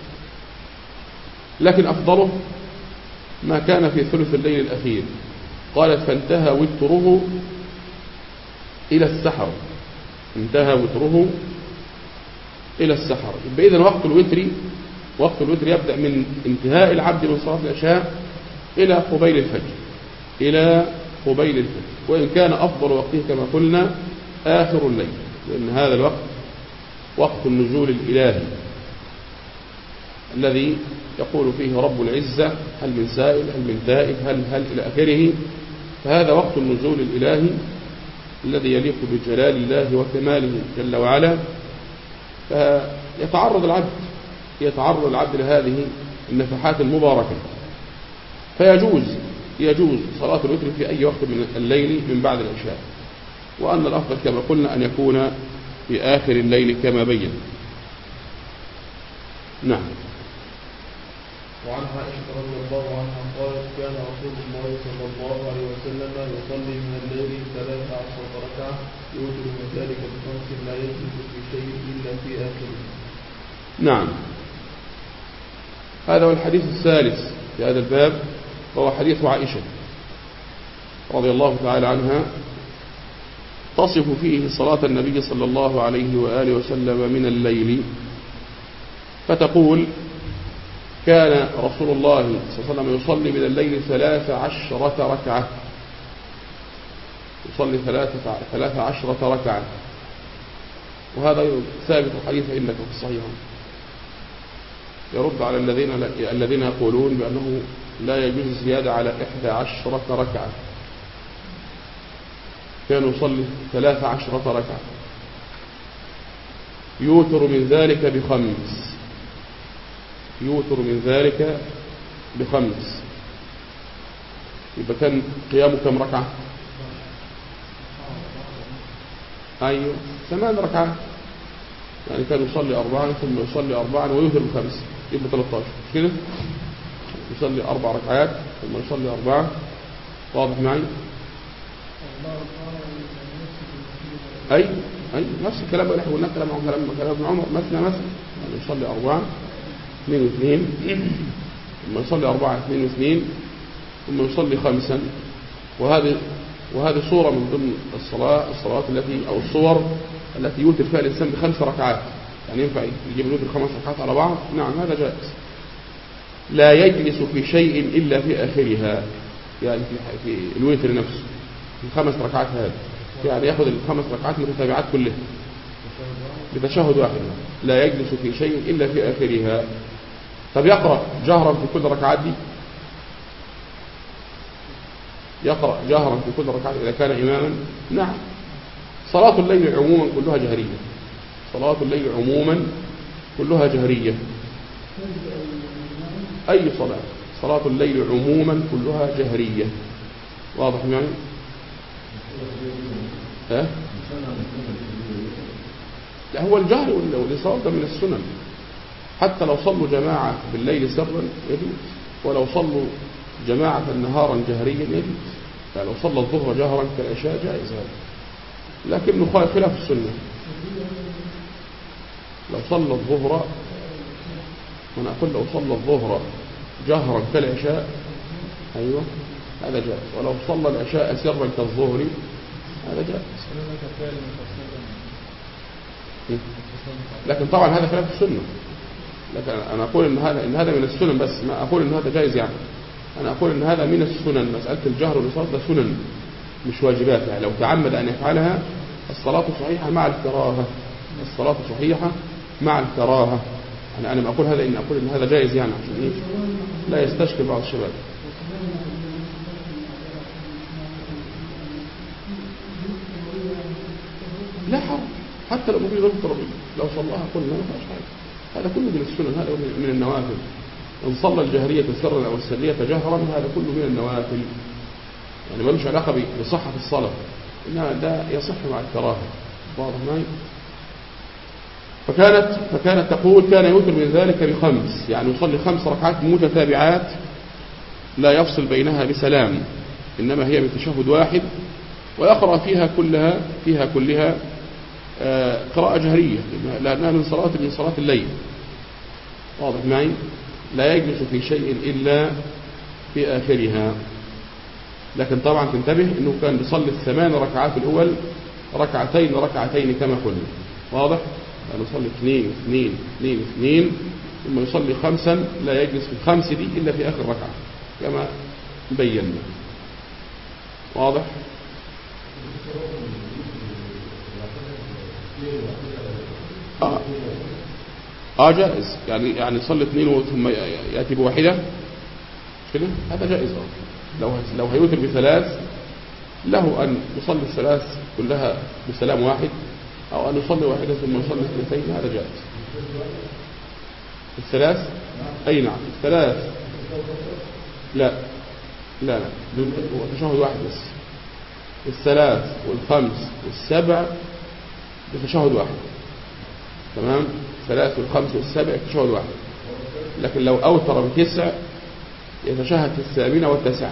لكن أفضله ما كان في ثلث الليل الأخير. قالت فانتهى وتره إلى السحر، انتهى وتره إلى السحر. إذن وقت الوتر وقت الوتر يبدأ من انتهاء العبد من صلاة العشاء إلى قبيل الفجر إلى قبيل الفجر، وإن كان أفضل وقته كما قلنا آخر الليل، لأن هذا الوقت وقت النزول الإلهي الذي يقول فيه رب العزة هل من سائل هل من تائب هل هل إلى آخره. فهذا وقت النزول الإلهي الذي يليق بجلال الله وكماله جل وعلا، فيتعرض العبد يتعرض العبد لهذه النفحات المباركة، فيجوز يجوز صلاة الوتر في أي وقت من الليل من بعد العشاء، وأن الأفضل كما قلنا أن يكون في آخر الليل كما بين. نعم. وعن عائشة رضي الله عنها قالت كان رسول الله صلى الله عليه وسلم يصلي من الليل ثلاث عشرة ركعة يوتر من ذلك بخمس لا يجلس في شيء إلا في آخره. نعم، هذا هو الحديث الثالث في هذا الباب، وهو حديث عائشة رضي الله تعالى عنها تصف فيه صلاة النبي صلى الله عليه وآله وسلم من الليل، فتقول كان رسول الله صلى الله عليه وسلم يصلي من الليل ثلاث عشرة ركعة يصلي ثلاثة ثلاث عشرة ركعة، وهذا ثابت الحديث عندك في الصحيح، يرد على الذين الذين يقولون بأنه لا يجوز الزيادة على إحدى عشرة ركعة. كان يصلي ثلاث عشرة ركعة يوتر من ذلك بخمس يوتر من ذلك بخمس يبقى كان قيامه كم ركعة؟ أيوه ثمان ركعات، يعني كان يصلي أربعا ثم يصلي أربعا ويوتر بخمس، يبقى ثلاثة عشر كده، يصلي أربع ركعات ثم يصلي أربعة. واضح معي؟ أي أي نفس الكلام اللي احنا قلناه كلام كلام كلام ابن عمر مثنى مثلا، يعني يصلي أربعة اثنين واثنين ثم يصلي أربعة اثنين واثنين ثم يصلي خمسا. وهذه وهذه صورة من ضمن الصلاة الصلوات التي أو الصور التي يوتر فيها الإنسان بخمس ركعات، يعني ينفع يجيب الوتر خمس ركعات على بعض. نعم هذا جائز. لا يجلس في شيء إلا في آخرها، يعني في في الوتر نفسه في خمس ركعات هذه، يعني يأخذ الخمس ركعات متتابعات كلها بتشهد واحد، لا يجلس في شيء إلا في آخرها. طب يقرأ جهرا في كل ركعات دي؟ يقرأ جهرا في كل ركعات إذا كان إماما؟ نعم. صلاة الليل عموما كلها جهرية، صلاة الليل عموما كلها جهرية. أي صلاة صلاة الليل عموما كلها جهرية. واضح معي؟ ها؟ لا هو الجهر والإصرار ده من السنن، حتى لو صلوا جماعة بالليل سرا يجوز، ولو صلوا جماعة نهارا جهريا يجوز، يعني لو صلى الظهر جهرا كالعشاء جائز هذا، لكنه خلاف السنة. لو صلى الظهر من أقول لو صلى الظهر جهرا كالعشاء أيوة هذا جائز، ولو صلى العشاء سرا كالظهر هذا جائز. لكن طبعا هذا خلاف السنة، لكن أنا أقول إن هذا إن هذا من السنن، بس ما أقول إن هذا جائز، يعني أنا أقول إن هذا من السنن. مسألة الجهر والإصرار ده سنن مش واجبات، يعني لو تعمد أن يفعلها الصلاة صحيحة مع الكراهة، الصلاة صحيحة مع الكراهة. يعني أنا ما أقول هذا إن أقول إن هذا جائز يعني عشان إيه لا يستشكل بعض الشباب. لا حرج حتى لو مفيش ضرب ترابية لو صلاها قلنا ما فيهاش حاجة، هذا كله من السنن، هذا من النوافل. إن صلى الجهرية سرا أو السرية جهرا هذا كله من النوافل، يعني ما لهش علاقة بصحة الصلاة، إنما ده يصح مع الكراهة. واضح معي؟ فكانت فكانت تقول كان يوتر من ذلك بخمس، يعني يصلي خمس ركعات متتابعات لا يفصل بينها بسلام، إنما هي بتشهد واحد، ويقرأ فيها كلها فيها كلها قراءة جهرية لأنها من صلاة من صلاة الليل. واضح معي؟ لا يجلس في شيء إلا في آخرها. لكن طبعا تنتبه أنه كان بيصلي الثمان ركعات الأول ركعتين ركعتين كما قلنا. واضح؟ يعني يصلي اثنين اثنين اثنين اثنين ثم يصلي خمسا لا يجلس في الخمس دي إلا في آخر ركعة كما بينا. واضح؟ آه. آه جائز، يعني يعني يصلي اثنين ثم يأتي بواحدة مش كده؟ هذا جائز. لو لو هيوتر بثلاث له أن يصلي الثلاث كلها بسلام واحد، أو أن يصلي واحدة ثم يصلي اثنتين، هذا جائز. الثلاث أي نعم الثلاث لا لا لا هو تشهد واحد بس. الثلاث والخمس والسبع بتشهد واحد، تمام؟ الثلاث والخمس والسبع بتشهد واحد. لكن لو أوتر بتسع يتشهد في الثامنة والتاسعة.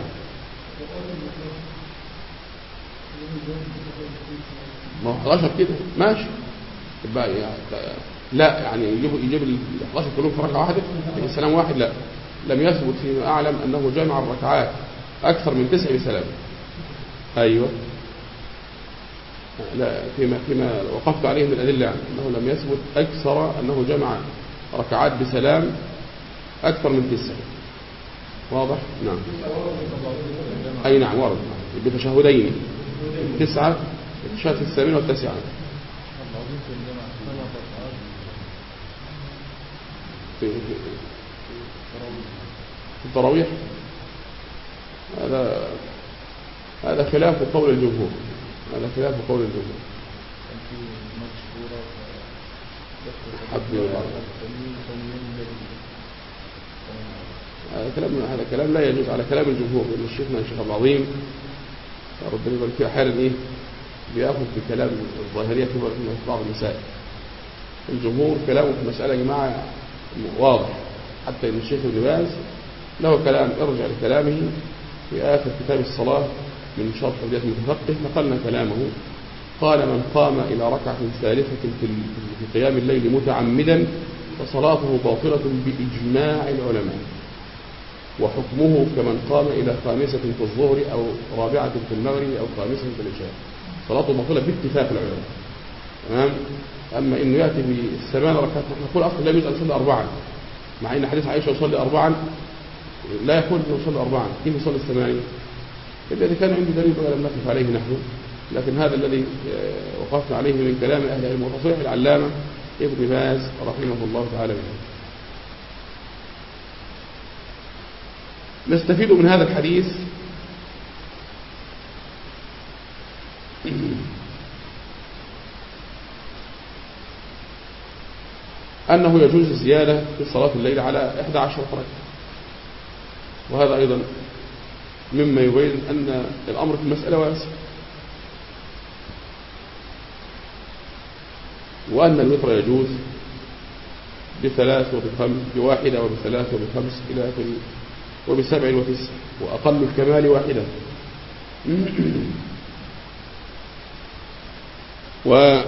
ما هو احد عشر كده ماشي يبقى يعني لا يعني يجيب يجيب ال احد عشر كلهم في ركعة واحدة السلام واحد. لا، لم يثبت فيما أعلم أنه جمع الركعات أكثر من تسع بسلام. أيوة لا فيما فيما وقفت عليه من الأدلة يعني أنه لم يثبت أكثر أنه جمع ركعات بسلام أكثر من تسع. واضح؟ نعم. أي نعم ورد بتشهدين تسعة تشهد في الثامنة والتاسعة. في التراويح هذا هذا خلاف قول الجمهور، هذا خلاف قول الجمهور. هذا كلام هذا كلام لا يجوز على كلام الجمهور، لأن الشيخنا الشيخ العظيم ربنا يبارك فيه أحيانا إيه بياخذ بكلام الظاهرية في بعض المسائل. الجمهور كلامه في المسألة يا جماعة واضح، حتى إن الشيخ ابن باز له كلام ارجع لكلامه في آخر كتاب الصلاة من شرح بداية المتفقه، نقلنا كلامه. قال من قام إلى ركعة ثالثة في قيام الليل متعمدا فصلاته باطلة بإجماع العلماء، وحكمه كمن قام إلى خامسة في الظهر أو رابعة في المغرب أو خامسة في العشاء، صلاته باطلة باتفاق العلماء. تمام؟ أما إنه يأتي بالثمان ركعات، نقول أصلا لا يجوز أن يصلي أربعا، مع إن حديث عائشة يصلي أربعا لا يقول أنه يصلي أربعا، كيف يصلي الثمانية؟ إلا إذا كان عنده دليل ولم نقف عليه نحن، لكن هذا الذي وقفنا عليه من كلام أهل العلم وتصريح العلامة ابن باز رحمه الله تعالى منه. نستفيد من هذا الحديث أنه يجوز الزيادة في صلاة الليل على إحدى عشرة ركعة، وهذا أيضا مما يبين أن الأمر في المسألة واسع، وأن الوتر يجوز بثلاث وبخمس بواحدة وبثلاث وبخمس إلى آخره وبسبع وتسع، وأقل الكمال واحدة. وأن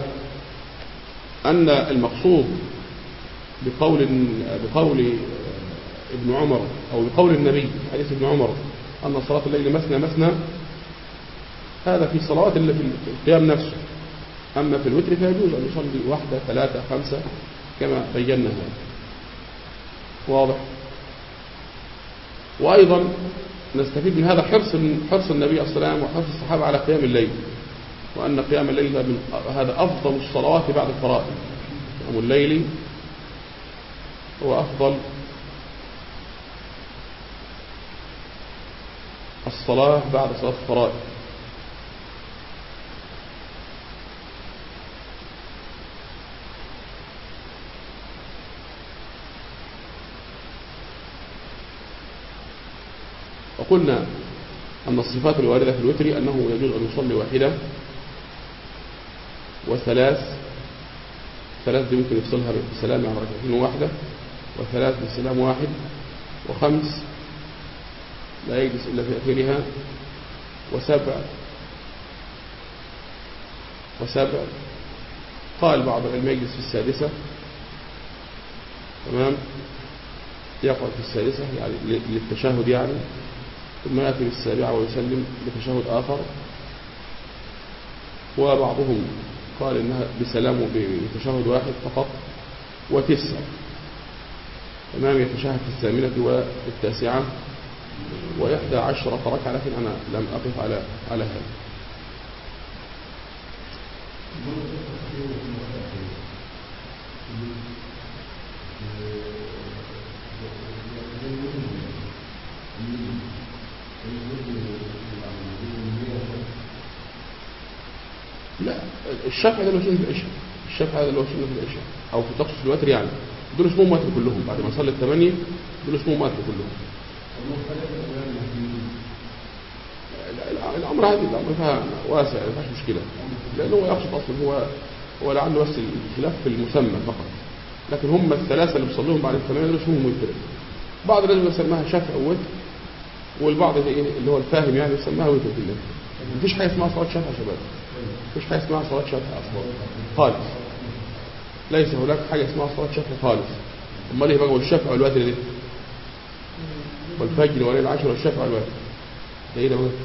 المقصود بقول بقول ابن عمر أو بقول النبي حديث ابن عمر أن صلاة الليل مثنى مثنى، هذا في صلاة اللي في القيام نفسه. أما في الوتر فيجوز أن يصلي واحدة ثلاثة خمسة كما بينا هذا. واضح؟ وأيضا نستفيد من هذا حرص حرص النبي صلى الله عليه وسلم وحرص الصحابة على قيام الليل، وأن قيام الليل هذا أفضل الصلوات بعد الفرائض. قيام الليل هو أفضل الصلاة بعد صلاة الفرائض. وقلنا أن الصفات الواردة في الوتر أنه يجوز أن يصلي واحدة وثلاث ثلاث دي ممكن يفصلها بسلام عن ركعتين واحدة، وثلاث بسلام واحد، وخمس لا يجلس إلا في آخرها، وسبع وسبع قال بعض العلماء يجلس في السادسة، تمام، يقعد في السادسة يعني للتشهد يعني، ثم يأتي بالسابعة ويسلم بتشهد آخر. وبعضهم قال إنها بسلام بتشهد واحد فقط، وتسع، تمام، يتشهد في الثامنة والتاسعة وإحدى عشرة ركعة، لكن أنا لم أقف على على هذا. لا، الشفع ده لو سنة في العشاء، الشفع هذا لو سنة في العشاء أو في تقصد الوتر يعني، دول اسمهم وتر كلهم، بعد ما صلي الثمانية دول اسمهم وتر كلهم. الأمر هذه الأمر فيها واسع، ما فيهاش مشكلة، لأنه هو يقصد أصلا هو هو لعله بس الخلاف في المسمى فقط، لكن هم الثلاثة اللي بيصليهم بعد الثمانية دول اسمهم وتر. بعض الناس يسميها شفع ووتر، والبعض اللي هو الفاهم يعني يسميها وتر بالله. مفيش حاجة اسمها صلاة شفع يا شباب، مفيش حاجة اسمها صلاة شفع أصلا خالص، ليس هناك حاجة اسمها صلاة شفع خالص. أمال إيه بقى والشفع والوتر دي؟ والفجر وليل العشر والشفع والوتر ده إيه ده بقى؟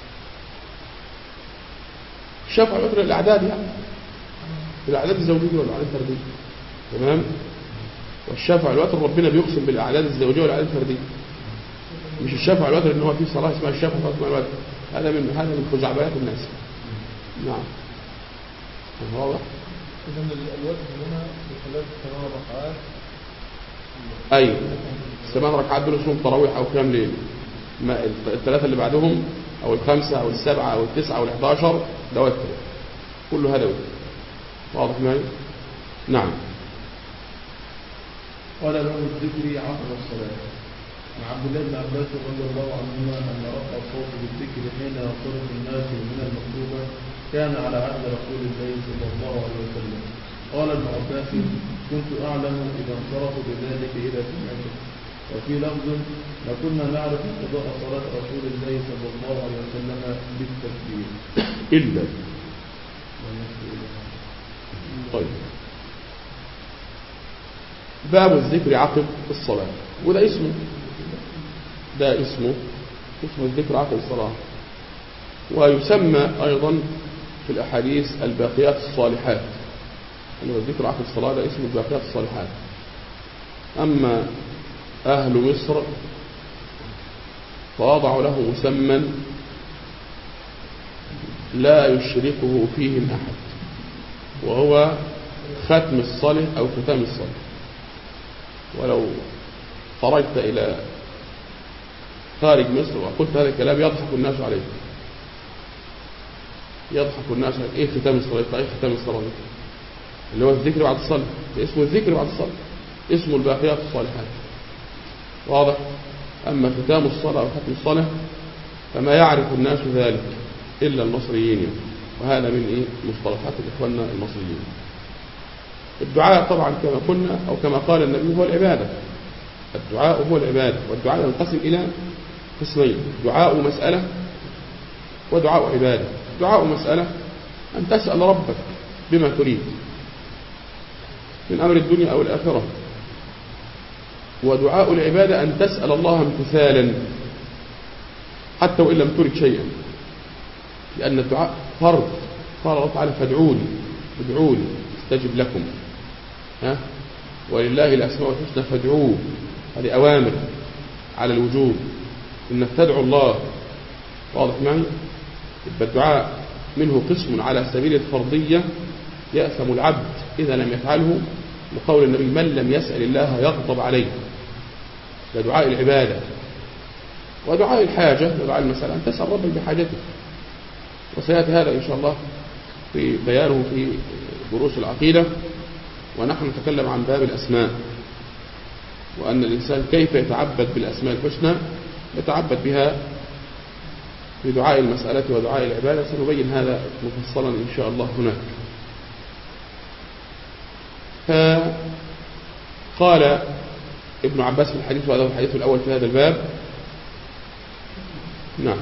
الشفع والوتر الأعداد يعني، الأعداد الزوجية والأعداد الفردية، تمام. والشفع والوتر ربنا بيقسم بالأعداد الزوجية والأعداد الفردية، مش الشفع والوتر إن هو في صلاة اسمها الشفع وصلاة الوتر، هذا من هذا من خزعبلات الناس. نعم واضح. إذن الوتر هنا بثلاث ثمان ركعات. أيوة، ثمان ركعات دول اسمهم تراويح أو قيام ليل. الثلاثة اللي بعدهم أو الخمسة أو السبعة أو التسعة أو الحداشر ده وتر، كل هذا وتر. واضح معي؟ نعم. قال له الذكر عقب الصلاة. عن عبد الله بن عباس رضي الله عنهما أن رفع الصوت بالذكر حين ينصرف الناس من المكتوبة كان على عهد رسول الله صلى الله عليه وسلم. قال ابن عباس كنت أعلم إذا انصرفوا بذلك إذا سمعته. وفي لفظ لكنا نعرف قضاء صلاة رسول الله صلى الله عليه وسلم بالتكبير إلا. طيب، باب الذكر عقب الصلاة، وده اسمه ده اسمه اسمه الذكر عقب الصلاة، ويسمى أيضا في الأحاديث الباقيات الصالحات. أنه الذكر عقب الصلاة ده اسمه الباقيات الصالحات. أما أهل مصر فوضعوا له مسمى لا يشركه فيهم أحد، وهو ختم الصلاة أو ختام الصلاة. ولو خرجت إلى خارج مصر وقلت هذا الكلام يضحك الناس عليه، يضحك الناس عليه. إيه ختام الصلاة؟ إيه ختام الصلاة؟ اللي هو الذكر بعد الصلاة، اسمه الذكر بعد الصلاة، اسمه الباقيات الصالحات. واضح؟ أما ختام الصلاة أو ختم الصلاة فما يعرف الناس ذلك إلا المصريين، وهذا من إيه؟ مصطلحات إخواننا المصريين. الدعاء طبعا كما قلنا أو كما قال النبي هو العبادة، الدعاء هو العبادة، والدعاء ينقسم إلى قسمين: دعاء مسألة ودعاء عبادة. دعاء مسألة أن تسأل ربك بما تريد من أمر الدنيا أو الآخرة، ودعاء العبادة أن تسأل الله امتثالا حتى وإن لم ترد شيئا، لأن الدعاء فرض. قال الله تعالى: فادعوني ادعوني استجب لكم، ها؟ ولله الأسماء الحسنى فادعوه. هذه أوامر على الوجوب إنك تدعو الله. واضح معي؟ يبقى الدعاء منه قسم على سبيل الفرضية يأثم العبد إذا لم يفعله، لقول النبي من لم يسأل الله يغضب عليه. ده دعاء العبادة. ودعاء الحاجة ودعاء المسألة أن تسأل ربك بحاجتك، وسيأتي هذا إن شاء الله في بيانه في دروس العقيدة. ونحن نتكلم عن باب الأسماء، وأن الإنسان كيف يتعبد بالأسماء الحسنى، يتعبد بها في دعاء المسألة ودعاء العبادة. سنبين هذا مفصلا إن شاء الله هناك. فقال ابن عباس في الحديث، وهذا الحديث الأول في هذا الباب. نعم.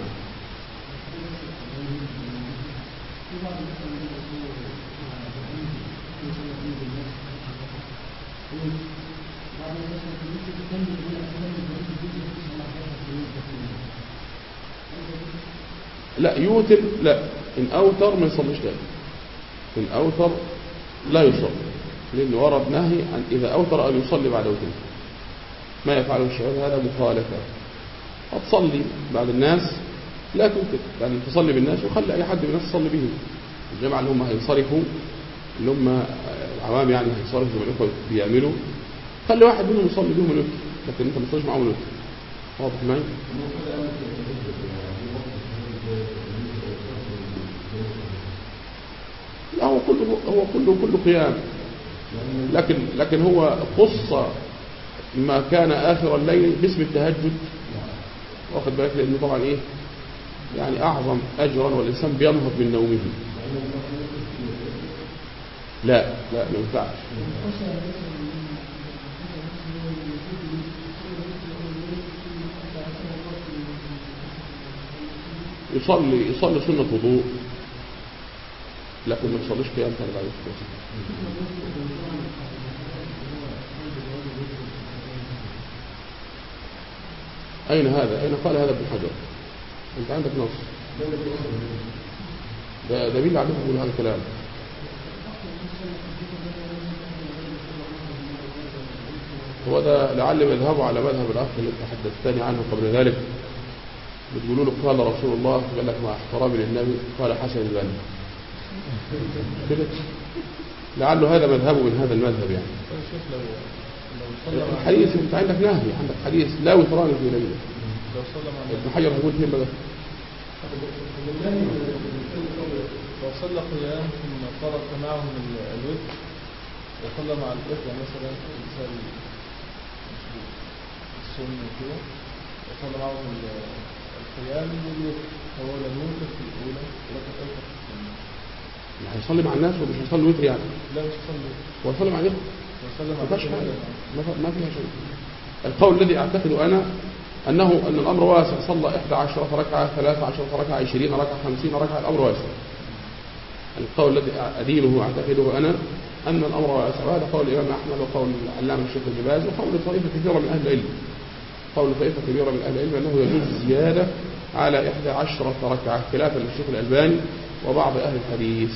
لا يوتر، لا، إن أوتر ما يصليش تاني. إن أوتر لا يصلي، لأنه ورد نهي عن إذا أوتر أن يصلي بعد وتر. ما يفعله الشباب هذا مخالفة. هتصلي بعد الناس لا توتر، يعني تصلي بالناس وخلي أي حد من الناس يصلي بهم. الجماعة اللي هم هينصرفوا، اللي هم العوام يعني هينصرفوا زي ما الأخوة بيعملوا، خلي واحد منهم يصلي بهم الوتر، لكن أنت ما تصليش معهم الوتر. واضح معي؟ لا، هو كله هو كله كله قيام، لكن لكن هو خص ما كان آخر الليل باسم التهجد، واخد بالك، لأنه طبعا إيه يعني أعظم أجرا، والإنسان بينهض من نومه. لا لا ما ينفعش. يصلي يصلي سنة وضوء، لكن ما يصليش قيام ثاني بعد الصلاة. أين هذا؟ أين قال هذا ابن حجر؟ أنت عندك نص؟ ده ده مين اللي عندكم يقول هذا الكلام؟ هو ده لعل يذهبوا على مذهب الأخ اللي تحدثتني عنه قبل ذلك، بتقولوا له قال رسول الله، قال لك مع احترامي للنبي قال حسن البنا كده، لعله هذا مذهبه من هذا المذهب يعني. الحديث انت عندك نهي، عندك حديث لا وتران في ليله. ابن حجر هيقول فين بقى؟ لو صلى قيام ثم فرق معهم الوتر وصلى مع الإخوة مثلا مثال السنة كده، وصلى معهم القيام والوتر، فهو لم يوتر في الأولى ولكن أوتر في الثانية. هيصلي مع الناس ومش هيصلي وتر يعني؟ لا مش هيصلي، هو يصلي مع الإخوة، وصلى مع الإخوة ما فيها شيء. القول الذي أعتقد أنا أنه أن الأمر واسع، صلى إحدى عشرة ركعة، ثلاثة عشرة ركعة، عشرين ركعة، خمسين ركعة، الأمر واسع. القول الذي أدينه أعتقده أنا أن الأمر واسع، وهذا قول الإمام أحمد وقول العلامة الشيخ ابن باز وقول طائفة كثيرة من أهل العلم. قول طائفة كبيرة من أهل العلم أنه يجوز زيادة على إحدى عشرة ركعة، خلافا للشيخ الألباني وبعض أهل الحديث.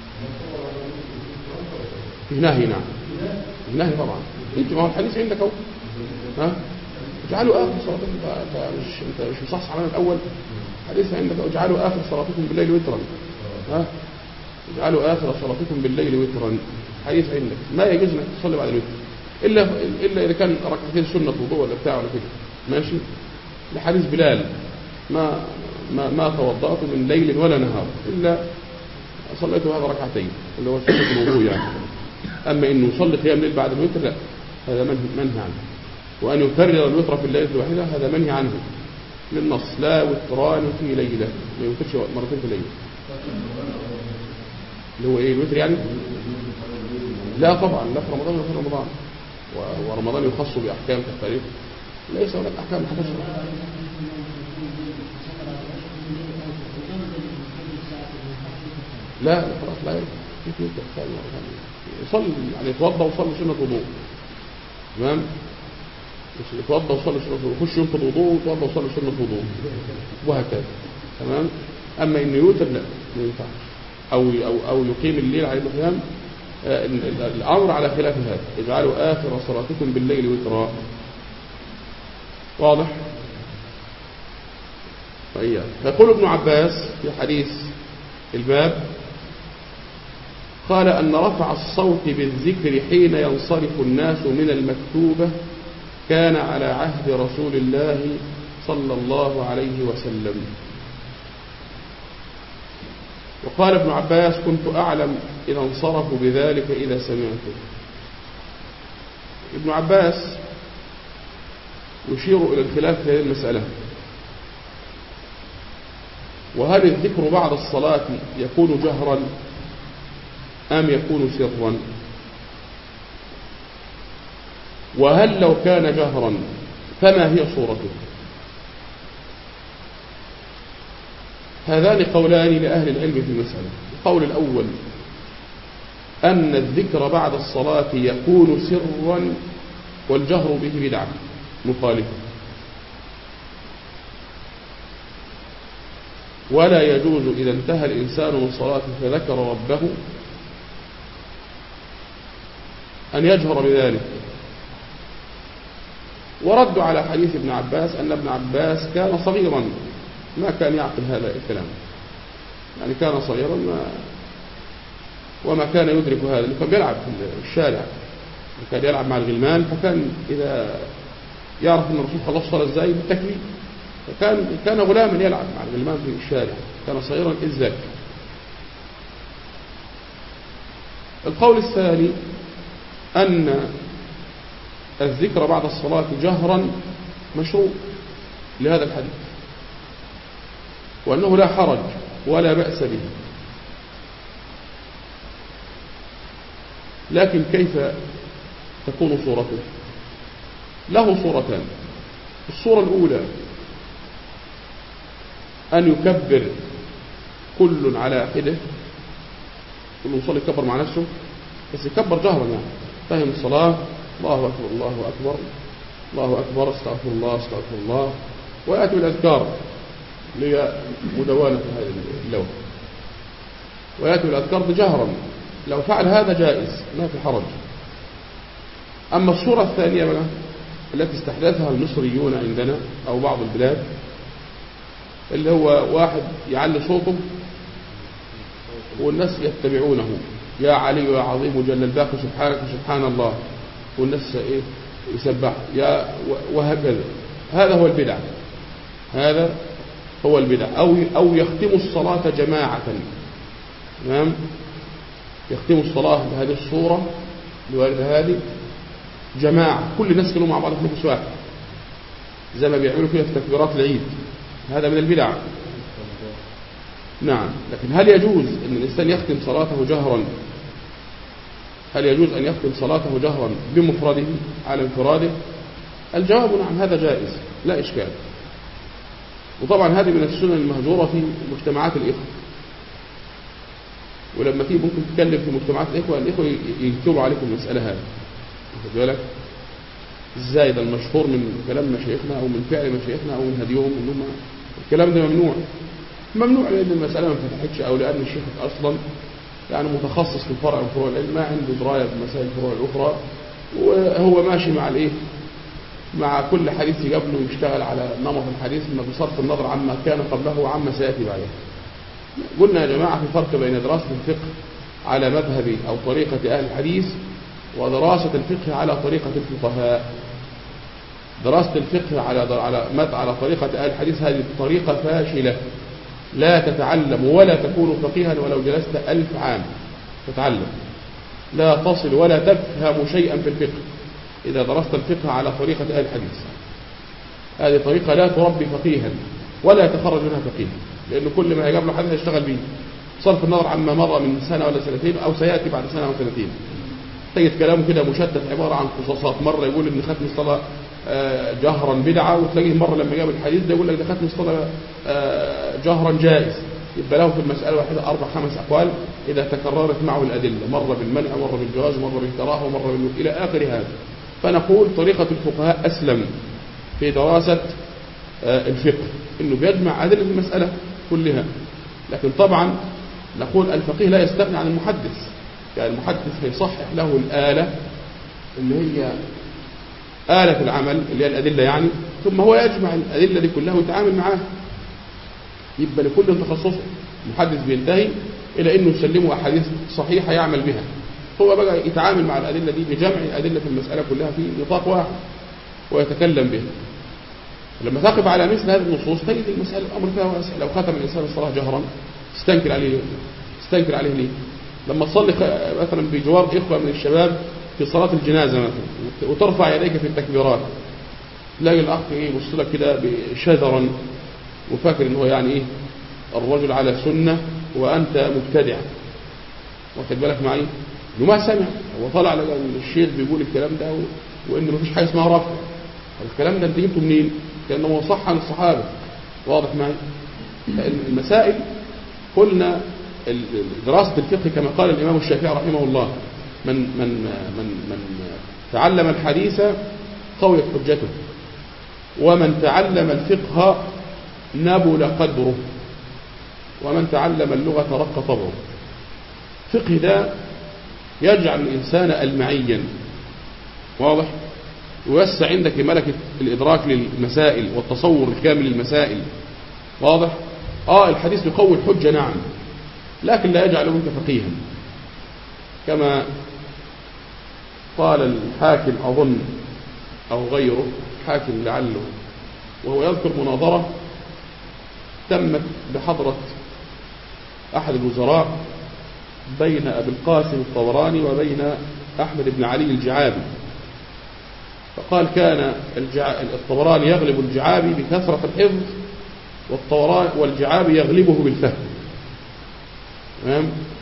في نهي، نعم في نهي طبعا. أنت ما هو الحديث عندك أهو، ها اجعلوا آخر صلاتكم، أنت مش أنت مش مصحصح على الأول حديث عندك، اجعلوا آخر صلاتكم بالليل وترا، ها اجعلوا آخر صلاتكم بالليل وترا، حديث عندك. ما يجوز انك تصلي بعد الوتر الا الا اذا كان ركعتين سنه وضوء ولا بتاع ولا كده، ماشي. لحديث بلال ما ما ما توضأت من ليل ولا نهار الا صليت هذا ركعتين اللي هو سنه الوضوء يعني. اما انه يصلي قيام الليل بعد الوتر لا، هذا منهي عنه. وان يكرر الوتر في الليله الواحده هذا منهي عنه للنص، لا وتران في ليله، ما يوترش مرتين في ليله. اللي هو ايه الوتر يعني؟ لا طبعا، لا في رمضان ولا في رمضان، ورمضان يخص باحكام تختلف، ليس هناك احكام تخص. لا خلاص لا يصلي يعني، يتوضا ويصلي سنه وضوء، تمام، يتوضا ويصلي سنه وضوء، يخش ينقض وضوء ويتوضا ويصلي سنه وضوء، وهكذا، تمام. اما انه يوتر لا ما ينفعش، او او او يقيم الليل على القيام، الامر على خلاف هذا، اجعلوا اخر صلاتكم بالليل وترا. واضح؟ طيب. فيقول ابن عباس في حديث الباب قال أن رفع الصوت بالذكر حين ينصرف الناس من المكتوبة كان على عهد رسول الله صلى الله عليه وسلم. وقال ابن عباس كنت أعلم إذا انصرفوا بذلك إذا سمعته. ابن عباس يشير إلى الخلاف في هذه المسألة، وهل الذكر بعد الصلاة يكون جهرا أم يكون سرا؟ وهل لو كان جهرا فما هي صورته؟ هذان قولان لأهل العلم في المسألة. القول الأول أن الذكر بعد الصلاة يكون سرا والجهر به بدعة مخالفة، ولا يجوز إذا انتهى الإنسان من صلاته فذكر ربه أن يجهر بذلك. وردوا على حديث ابن عباس أن ابن عباس كان صغيرا ما كان يعقل هذا الكلام، يعني كان صغيرا ما وما كان يدرك هذا، كان بيلعب في الشارع، كان يلعب مع الغلمان، فكان إذا يعرف أن الرسول خلص صلاة ازاي بالتكبير، فكان كان غلاما يلعب مع الغلمان في الشارع، كان صغيرا إذ ذاك. القول الثاني أن الذكر بعد الصلاة جهرا مشروع لهذا الحديث، وأنه لا حرج ولا بأس به. لكن كيف تكون صورته؟ له صورتان. الصورة الأولى أن يكبر كل على حده، كل مصلي يكبر مع نفسه، بس يكبر جهرا، يعني فهم الصلاة، الله أكبر الله أكبر الله أكبر استغفر الله استغفر الله، ويأتي بالأذكار لمدونة هذه اللوحة، ويأتي بالأذكار بجهرا. لو فعل هذا جائز ما في حرج. أما الصورة الثانية بقى التي استحدثها المصريون عندنا أو بعض البلاد، اللي هو واحد يعلي صوته والناس يتبعونه، يا علي يا عظيم جل الباقي سبحانك سبحان الله، والناس إيه يسبح يا وهكذا. هذا هو البدع، هذا هو البدع. أو أو يختم الصلاة جماعة، تمام، يختم الصلاة بهذه الصورة الواردة هذه جماعة، كل الناس كانوا مع بعض في مجلس واحد زي ما بيعملوا فيها في تكبيرات العيد، هذا من البدع. نعم. لكن هل يجوز أن الإنسان يختم صلاته جهرا؟ هل يجوز أن يختم صلاته جهرا بمفرده على انفراده؟ الجواب نعم، هذا جائز لا إشكال. وطبعا هذه من السنن المهجورة في مجتمعات الإخوة، ولما تيجي ممكن تتكلم في مجتمعات الإخوة، الإخوة ينكروا عليكم المسألة هذه، واخد بالك ازاي؟ ده المشهور من كلام مشايخنا او من فعل مشايخنا او من هديهم انهم الكلام ده ممنوع. ممنوع لان المسألة ما فتحتش، او لان الشيخ اصلا يعني متخصص في فرع من فروع العلم، ما عنده دراية بمسائل الفروع الاخرى، وهو ماشي مع الايه مع كل حديث يقابله يشتغل على نمط الحديث بصرف النظر عما كان قبله وعما سيأتي بعده. قلنا يا جماعة في فرق بين دراسة الفقه على مذهب أو طريقة أهل الحديث ودراسة الفقه على طريقة الفقهاء. دراسة الفقه على على على طريقة أهل الحديث هذه طريقة فاشلة، لا تتعلم ولا تكون فقيها ولو جلست ألف عام تتعلم، لا تصل ولا تفهم شيئا في الفقه إذا درست الفقه على طريقة أهل الحديث. هذه طريقة لا تربي فقيها ولا يتخرج منها فقيها، لأنه كل ما يقابله حديث يشتغل به صرف النظر عما مر من سنة ولا سنتين أو سيأتي بعد سنة وسنتين. تجد كلامه كده مشتت عبارة عن قصصات، مرة يقول إن ختم الصلاة جهرا بدعة، وتلاقيه مرة لما جاب الحديث ده يقول لك ده ختم الصلاة جهرا جائز. يبقى له في المسألة واحدة أربع خمس أقوال إذا تكررت معه الأدلة، مرة بالمنع مرة بالجواز مرة بالكراهة ومرة بالنور إلى آخر هذا. فنقول طريقة الفقهاء أسلم في دراسة الفقه، إنه بيجمع أدلة المسألة كلها. لكن طبعا نقول الفقيه لا يستغني عن المحدث، يعني المحدث هيصحح له الآلة اللي هي آلة العمل اللي هي الأدلة يعني، ثم هو يجمع الأدلة دي كلها ويتعامل معاها. يبقى لكل تخصصه. المحدث بينتهي إلى أنه يسلمه أحاديث صحيحة يعمل بها. هو بقى يتعامل مع الأدلة دي بجمع الأدلة في المسألة كلها في نطاق واحد ويتكلم بها. لما تقف على مثل هذه النصوص تجد المسألة الأمر فيها واسع. لو ختم الإنسان الصلاة جهرا استنكر عليه استنكر عليه ليه؟ لما تصلي مثلا بجوار إخوة من الشباب في صلاة الجنازة مثلا وترفع يديك في التكبيرات، تلاقي الأخ إيه يبص لك كده شذرا وفاكر إنه يعني إيه الرجل على سنة وأنت مبتدع. واخد بالك معي؟ إنه ما سمع، هو طلع لقى الشيخ بيقول الكلام ده وإنه مفيش حاجة اسمها رفع. الكلام ده أنت جبته منين؟ كأنه هو صح عن الصحابة. واضح معي؟ المسائل قلنا دراسة الفقه كما قال الإمام الشافعي رحمه الله: من من من من تعلم الحديث قويت حجته، ومن تعلم الفقه نبل قدره، ومن تعلم اللغة رق طبعه. الفقه ده يجعل الإنسان ألمعيا، واضح، ويوسع عندك ملكة الإدراك للمسائل والتصور الكامل للمسائل. واضح؟ آه الحديث يقوي الحجة نعم، لكن لا يجعل منك فقيها. كما قال الحاكم أظن أو غيره، حاكم لعله، وهو يذكر مناظرة تمت بحضرة أحد الوزراء بين أبي القاسم الطبراني وبين أحمد بن علي الجعابي. فقال: كان الطبراني يغلب الجعابي بكثرة الحفظ، والجعابي يغلبه بالفهم. تمام؟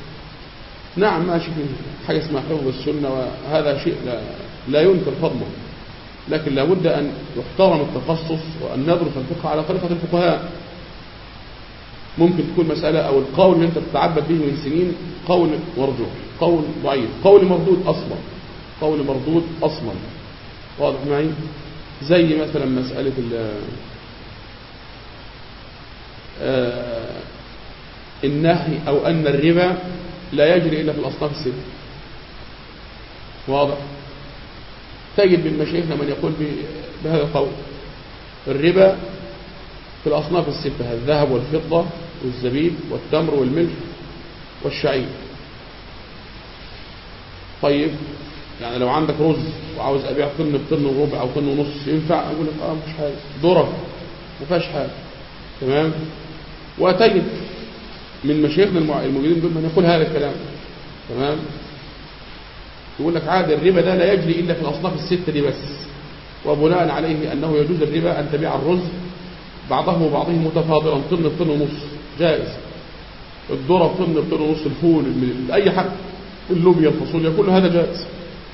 نعم ماشي في حاجة اسمها حفظ السنة، وهذا شيء لا, لا ينكر فضله، لكن لابد أن يحترم التخصص وأن ندرس الفقه على طريقة الفقهاء. ممكن تكون مسألة أو القول اللي أنت تتعبد به من سنين قول مرجوح، قول ضعيف، قول مردود أصلا، قول مردود أصلا. واضح معي؟ زي مثلا مسألة آه النهي أو أن الربا لا يجري إلا في الأصناف الستة. واضح؟ تجد من مشايخنا من يقول بهذا القول: الربا في الأصناف الستة: الذهب والفضة والزبيب والتمر والملح والشعير. طيب يعني لو عندك رز وعاوز أبيع طن بطن وربع أو طن ونص ينفع؟ أقول لك آه مفيش حاجة، ذرة مفيش حاجة. تمام؟ وتجد من مشايخنا الموجودين دول من يقول هذا الكلام. تمام؟ يقول لك عاد الربا ده لا يجري إلا في الأصناف الستة دي بس، وبناء عليه أنه يجوز الربا أن تبيع الرز بعضه وبعضه متفاضلا طن بطن ونص جائز، الذرة بطن بطن ونص، الفول، أي حاجة، اللوبيا، الفاصوليا، كل هذا جائز.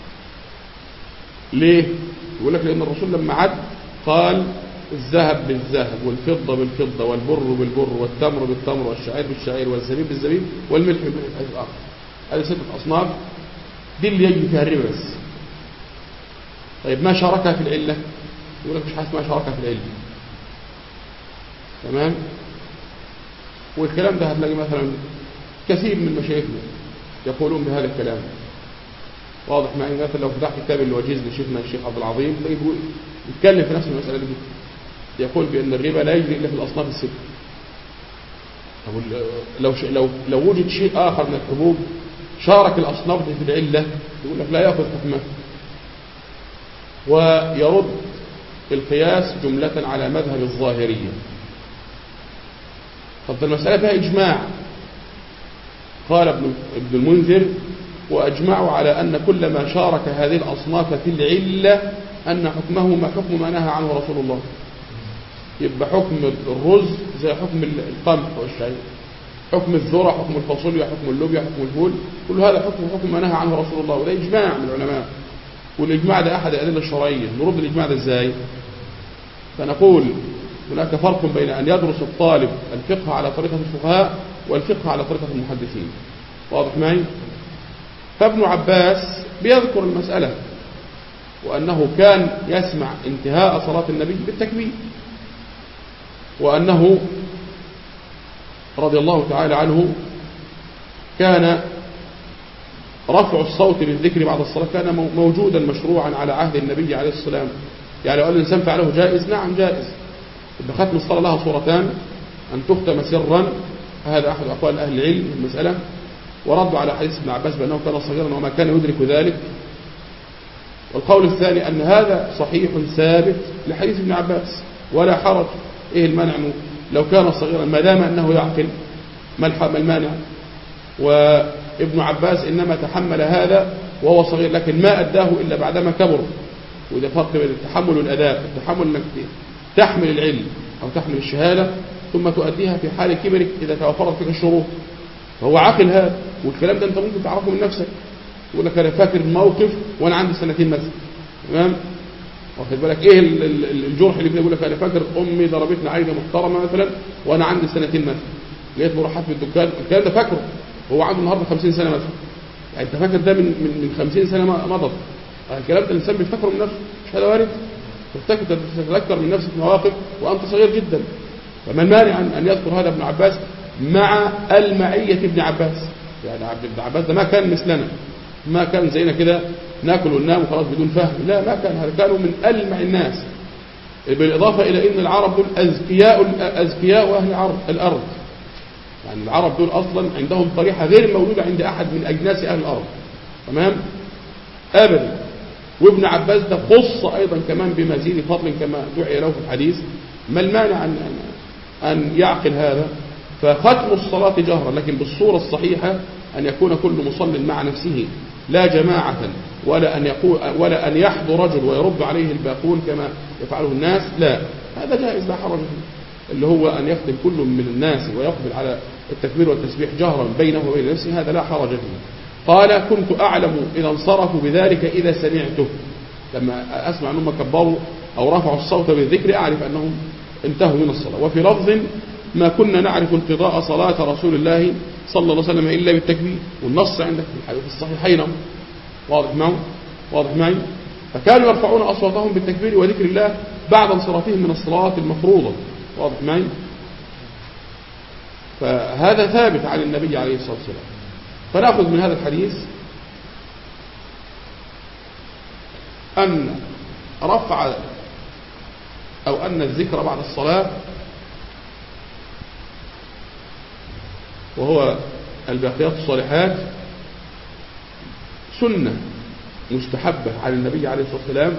ليه؟ يقول لك لأن الرسول لما عد قال: الذهب بالذهب والفضة بالفضة والبر بالبر والتمر بالتمر والشعير بالشعير والزبيب بالزبيب والملح بالملح. هذه ستة أصناف دي اللي يجري فيها الربا بس. طيب ما شاركها في العلة؟ يقول لك مش حاسس ما شاركها في العلة. تمام؟ والكلام ده هتلاقي مثلا كثير من مشايخنا يقولون بهذا الكلام. واضح معي؟ مثلا لو فتحت كتاب الوجيز لشيخنا الشيخ عبد العظيم تلاقيه يتكلم في نفس المسألة دي، يقول بأن الربا لا يجري إلا في الأصناف الستة. لو لو لو وجد شيء آخر من الحبوب شارك الأصناف دي في العلة يقول لك لا يأخذ حكمه، ويرد القياس جملة على مذهب الظاهرية. طب المسألة فيها إجماع. قال ابن المنذر: وأجمعوا على أن كل ما شارك هذه الأصناف في العلة أن حكمه ما حكم ما نهى عنه رسول الله. يبقى حكم الرز زي حكم القمح والشعير، حكم الذرة، حكم الفاصوليا، حكم اللوبيا، حكم الفول، كل هذا حكم حكم ما نهى عنه رسول الله. وده إجماع من العلماء، والإجماع ده أحد الأدلة الشرعية. نرد الإجماع ده إزاي؟ فنقول هناك فرق بين أن يدرس الطالب الفقه على طريقة الفقهاء والفقه على طريقة المحدثين. واضح معي؟ فابن عباس بيذكر المسألة، وأنه كان يسمع انتهاء صلاة النبي بالتكبير، وأنه رضي الله تعالى عنه كان رفع الصوت بالذكر بعد الصلاة كان موجودا مشروعا على عهد النبي عليه السلام. يعني لو قال الإنسان فعله جائز، نعم جائز. ختم الصلاة لها صورتان: أن تختم سرا، هذا أحد أقوال أهل العلم في المسألة، وردوا على حديث ابن عباس بأنه كان صغيرا وما كان يدرك ذلك. والقول الثاني أن هذا صحيح ثابت لحديث ابن عباس ولا حرج. إيه المانع لو كان صغيرا ما دام أنه يعقل؟ ما المانع؟ وابن عباس إنما تحمل هذا وهو صغير، لكن ما أداه إلا بعدما كبر. وده فرق بين التحمل والأداء. التحمل أنك تحمل العلم أو تحمل الشهادة ثم تؤديها في حال كبرك إذا توفرت فيك الشروط، فهو عاقل هذا. والكلام ده أنت ممكن تعرفه من نفسك. يقول لك أنا فاكر الموقف وأنا عندي سنتين مثلا، تمام؟ واخد بالك إيه الجرح اللي بيقول لك أنا فاكر أمي ضربتني عايدة محترمة مثلا وأنا عندي سنتين مثلا، لقيت مروحات في الدكان، الكلام ده فاكره هو عنده النهارده خمسين سنة مثلا، يعني أنت فاكر ده من من من خمسين سنة مضت. الكلام ده الإنسان بيفتكره من نفسه، مش هذا وارد؟ تفتكر تتذكر من نفسك مواقف وأنت صغير جدا. فما المانع أن يذكر هذا ابن عباس مع المعية ابن عباس؟ يعني ابن عباس ده ما كان مثلنا، ما كان زينا كده ناكل وننام وخلاص بدون فهم، لا ما كان هذا، كانوا من ألمع الناس. بالإضافة إلى أن العرب دول أذكياء أذكياء أهل الأرض الأرض يعني العرب دول أصلا عندهم طريحة غير موجودة عند أحد من أجناس أهل الأرض، تمام؟ أبدا. وابن عباس ده خص أيضا كمان بمزيد فضل كما دعي له في الحديث. ما المانع أن أن يعقل هذا؟ فختم الصلاة جهرا، لكن بالصورة الصحيحة أن يكون كل مصل مع نفسه لا جماعة، ولا أن يقول ولا أن يحضر رجل ويرد عليه الباقون كما يفعله الناس، لا، هذا جائز لا حرج فيه. اللي هو أن يختم كل من الناس ويقبل على التكبير والتسبيح جهرا بينه وبين نفسه، هذا لا حرج فيه. قال كنت أعلم إذا انصرفوا بذلك إذا سمعته، لما أسمع أنهم كبروا أو رفعوا الصوت بالذكر أعرف أنهم انتهوا من الصلاة. وفي لفظ ما كنا نعرف انقضاء صلاة رسول الله صلى الله عليه وسلم إلا بالتكبير، والنص عندك في الصحيحين واضح معه واضح معي. فكانوا يرفعون أصواتهم بالتكبير وذكر الله بعد انصرافهم من الصلاة المفروضة، واضح معي. فهذا ثابت عن النبي عليه الصلاة والسلام. فنأخذ من هذا الحديث أن رفع أو أن الذكر بعد الصلاة وهو الباقيات الصالحات سنة مستحبة عن النبي عليه الصلاة والسلام،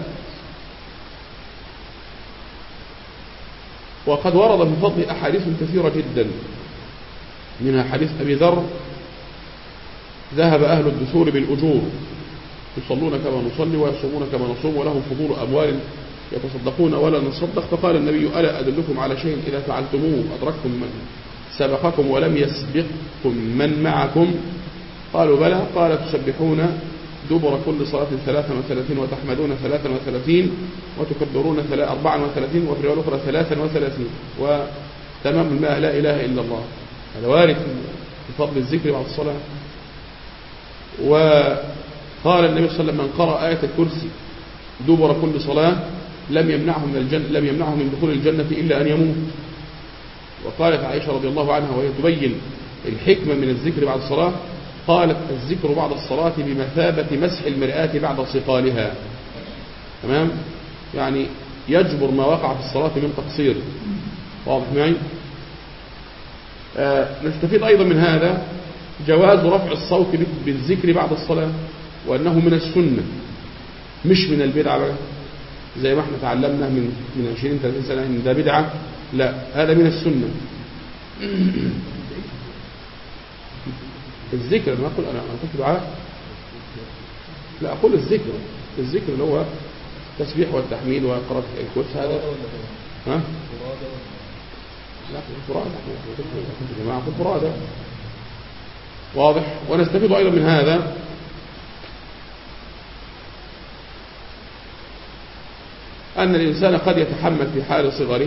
وقد ورد من فضل أحاديث كثيرة جدا، منها حديث أبي ذر ذهب أهل الدثور بالأجور يصلون كما نصلي ويصومون كما نصوم ولهم فضول أموال يتصدقون ولا نصدق، فقال النبي ألا أدلكم على شيء إذا فعلتموه أدركتم من سبقكم ولم يسبقكم من معكم؟ قالوا بلى. قال تسبحون دبر كل صلاة ثلاثا وثلاثين وتحمدون ثلاثا وثلاثين وتكبرون أربعا وثلاثين وفي رواية أخرى ثلاثا وثلاثين وتمام الماء لا إله إلا الله. هذا وارد في فضل الذكر بعد الصلاة. وقال النبي صلى الله عليه وسلم من قرأ آية الكرسي دبر كل صلاة لم يمنعه من الجنة لم يمنعه من دخول الجنة إلا أن يموت. وقالت عائشة رضي الله عنها وهي تبين الحكمة من الذكر بعد الصلاة، قالت الذكر بعد الصلاة بمثابة مسح المرآة بعد صقالها، تمام؟ يعني يجبر ما وقع في الصلاة من تقصير، واضح معي؟ آه نستفيد أيضا من هذا جواز رفع الصوت بالذكر بعد الصلاة، وأنه من السنة مش من البدعة بقى زي ما احنا تعلمنا من من عشرين ثلاثين سنة ان ده بدعة، لا، هذا من السنة. الذكر ما أقول أنا أنا قلت دعاء، لا أقول الذكر الذكر اللي هو التسبيح والتحميد وقراءة الكرسي، هذا ها؟ لا فرادة يا جماعة قل فرادة، واضح. ونستفيد أيضا من هذا أن الإنسان قد يتحمل في حال صغره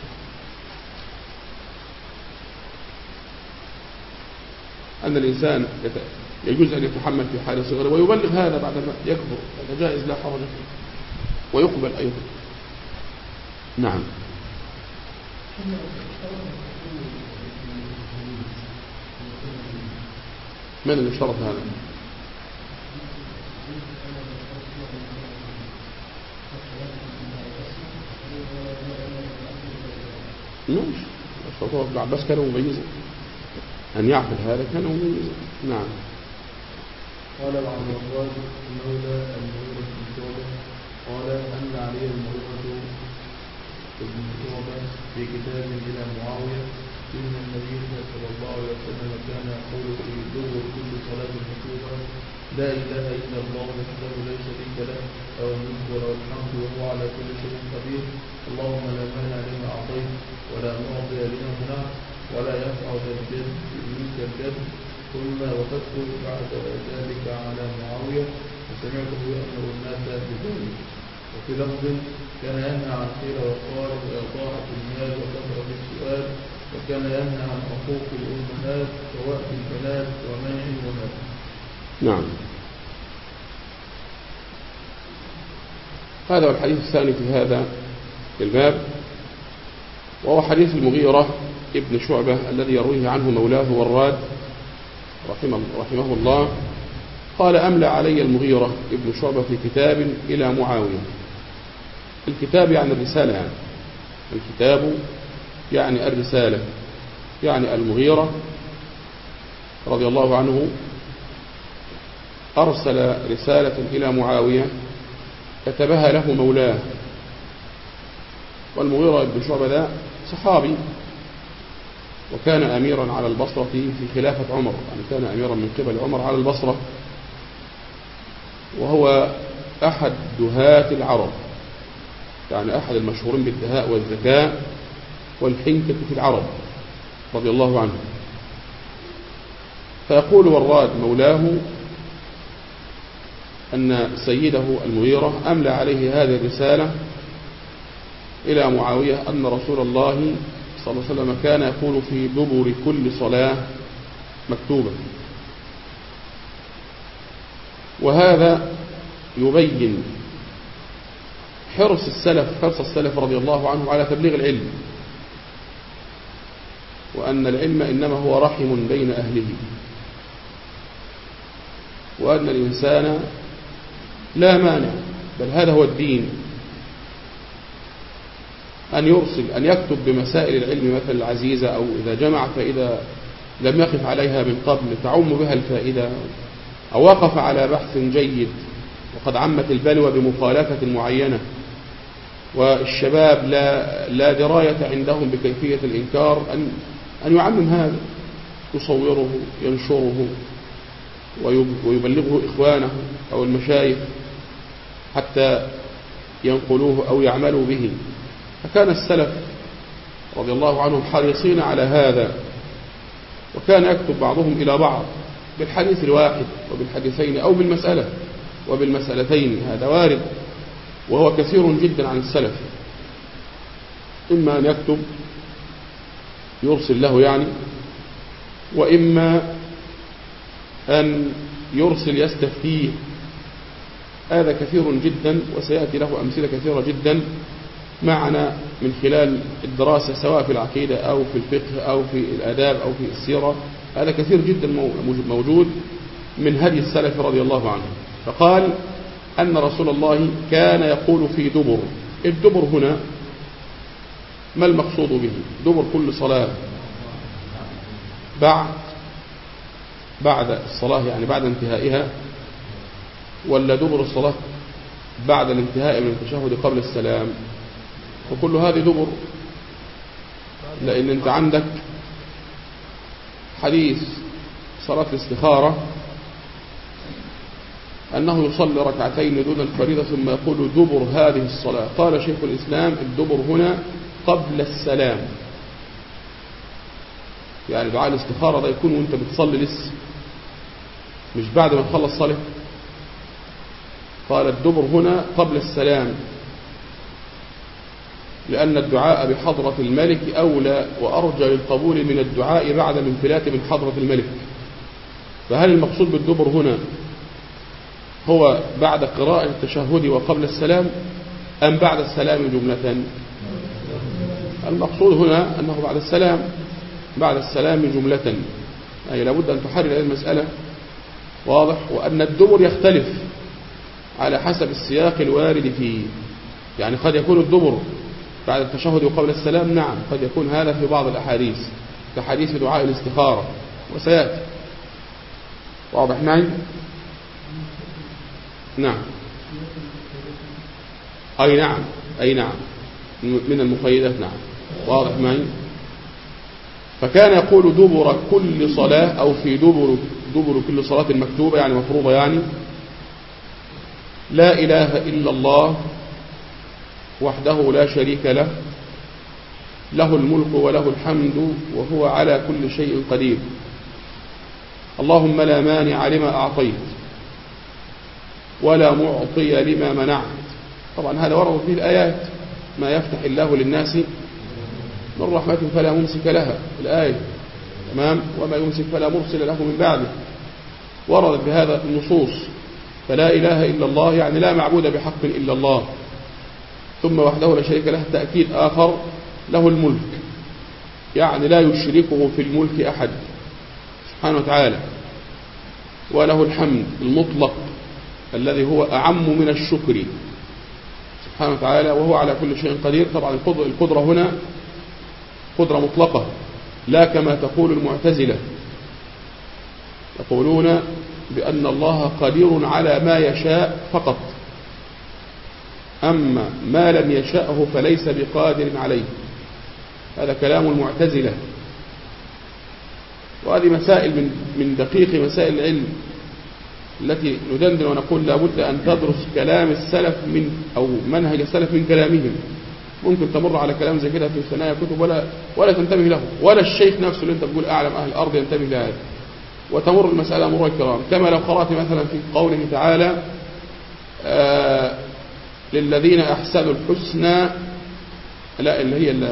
أن الإنسان يجوز أن يتحمل في حال صغره ويبلغ هذا بعد ما يكبر، هذا جائز لا حرج فيه ويقبل أيضا. نعم. من اللي اشترط هذا؟ مش اشترطه ابن عباس كانوا مميزين. أن يعقل هذا كان مميزا. نعم. قال عن الرواج مولى المغيرة بن شعبة قال أن علي المغيرة بن شعبة في كتاب إلى معاوية إن النبي صلى الله عليه وسلم كان يقول في دبر كل صلاة مكتوبة لا إله إلا الله وحده لا شريك له له الملك وله الحمد وهو على كل شيء قدير اللهم لا مانع لما أعطيت ولا معطي لما منعت ولا ينفع ذا الجد منك الجد. ثم وقفت بعد ذلك على معاوية وسمعته يأمر الناس بذلك. وفي لفظ كان ينهى عن قيل وقال وإضاعة المال وكثرة السؤال وكان ينهى عن حقوق الأمهات ووأد البنات ومنع الوهاب. نعم. هذا هو الحديث الثاني في هذا الباب، وهو حديث المغيرة ابن شعبة الذي يرويه عنه مولاه وراد رحمه, رحمه الله. قال أملى علي المغيرة ابن شعبة في كتاب إلى معاوية. الكتاب يعني الرسالة، يعني الكتاب يعني الرسالة، يعني المغيرة رضي الله عنه أرسل رسالة إلى معاوية كتبها له مولاه. والمغيرة بن شعبة ده صحابي، وكان أميرا على البصرة في خلافة عمر، يعني كان أميرا من قبل عمر على البصرة، وهو أحد دهاة العرب، يعني أحد المشهورين بالدهاء والذكاء والحنكة في العرب رضي الله عنه. فيقول وراد مولاه أن سيده المغيرة أملى عليه هذه الرسالة إلى معاوية أن رسول الله صلى الله عليه وسلم كان يقول في دبر كل صلاة مكتوبة. وهذا يبين حرص السلف حرص السلف رضي الله عنه على تبليغ العلم، وأن العلم إنما هو رحم بين أهله، وأن الإنسان لا مانع، بل هذا هو الدين، أن يرسل أن يكتب بمسائل العلم مثل العزيزة، أو إذا جمع فإذا لم يقف عليها من قبل تعم بها الفائدة، أو وقف على بحث جيد وقد عمت البلوى بمخالفة معينة والشباب لا, لا دراية عندهم بكيفية الإنكار، أن, أن يعمم هذا، يصوره ينشره ويبلغه إخوانه أو المشايخ حتى ينقلوه أو يعملوا به. فكان السلف رضي الله عنهم حريصين على هذا، وكان يكتب بعضهم إلى بعض بالحديث الواحد وبالحديثين أو بالمسألة وبالمسألتين، هذا وارد وهو كثير جدا عن السلف، إما أن يكتب يرسل له يعني، وإما أن يرسل يستفتيه، هذا كثير جدا وسيأتي له أمثلة كثيرة جدا معنا من خلال الدراسة سواء في العقيدة أو في الفقه أو في الآداب أو في السيرة، هذا كثير جدا موجود من هدي السلف رضي الله عنه. فقال أن رسول الله كان يقول في دبر. الدبر هنا ما المقصود به؟ دبر كل صلاة، بعد بعد الصلاة يعني بعد انتهائها، ولا دبر الصلاة بعد الانتهاء من التشهد قبل السلام؟ وكل هذه دبر، لأن أنت عندك حديث صلاة الاستخارة أنه يصلي ركعتين دون الفريضة ثم يقول دبر هذه الصلاة. قال شيخ الإسلام الدبر هنا قبل السلام، يعني دعاء الاستخارة ده يكون وانت بتصلي لسه، مش بعد ما تخلص صلاة. قال الدبر هنا قبل السلام، لأن الدعاء بحضرة الملك أولى وأرجى للقبول من الدعاء بعد الانفلات من حضرة الملك. فهل المقصود بالدبر هنا هو بعد قراءة التشهد وقبل السلام أم بعد السلام جملة؟ المقصود هنا أنه بعد السلام بعد السلام جملة، أي لابد أن تحرر هذه المسألة، واضح؟ وأن الدبر يختلف على حسب السياق الوارد فيه، يعني قد يكون الدبر بعد التشهد وقبل السلام، نعم قد يكون هذا في بعض الأحاديث كحديث دعاء الاستخارة، وسيأتي. واضح معي؟ نعم. أي نعم أي نعم من المقيدات. نعم واضح معي. فكان يقول دبر كل صلاة أو في دبر دبر كل صلاة مكتوبة يعني مفروضة يعني لا إله إلا الله وحده لا شريك له له الملك وله الحمد وهو على كل شيء قدير اللهم لا مانع لما أعطيت ولا معطي لما منعت. طبعا هذا ورد فيه الآيات ما يفتح الله للناس من رحمة فلا ممسك لها الآية تمام وما يمسك فلا مرسل له من بعده. وردت بهذا النصوص. فلا إله إلا الله يعني لا معبود بحق إلا الله. ثم وحده لا شريك له تأكيد آخر له الملك يعني لا يشركه في الملك أحد سبحانه وتعالى. وله الحمد المطلق الذي هو أعم من الشكر سبحانه وتعالى وهو على كل شيء قدير. طبعا القدرة هنا قدرة مطلقة لا كما تقول المعتزلة يقولون بأن الله قدير على ما يشاء فقط أما ما لم يشاءه فليس بقادر عليه. هذا كلام المعتزلة. وهذه مسائل من من دقيق مسائل العلم التي ندندن ونقول لابد أن تدرس كلام السلف من أو منهج السلف من كلامهم. ممكن تمر على كلام زي كده في ثنايا كتب ولا ولا تنتبه له ولا الشيخ نفسه اللي انت بتقول أعلم أهل الأرض ينتبه لهذا وتمر المسألة مرور الكرام. كما لو قرأت مثلا في قوله تعالى آه للذين أحسنوا الحسنى لا اللي هي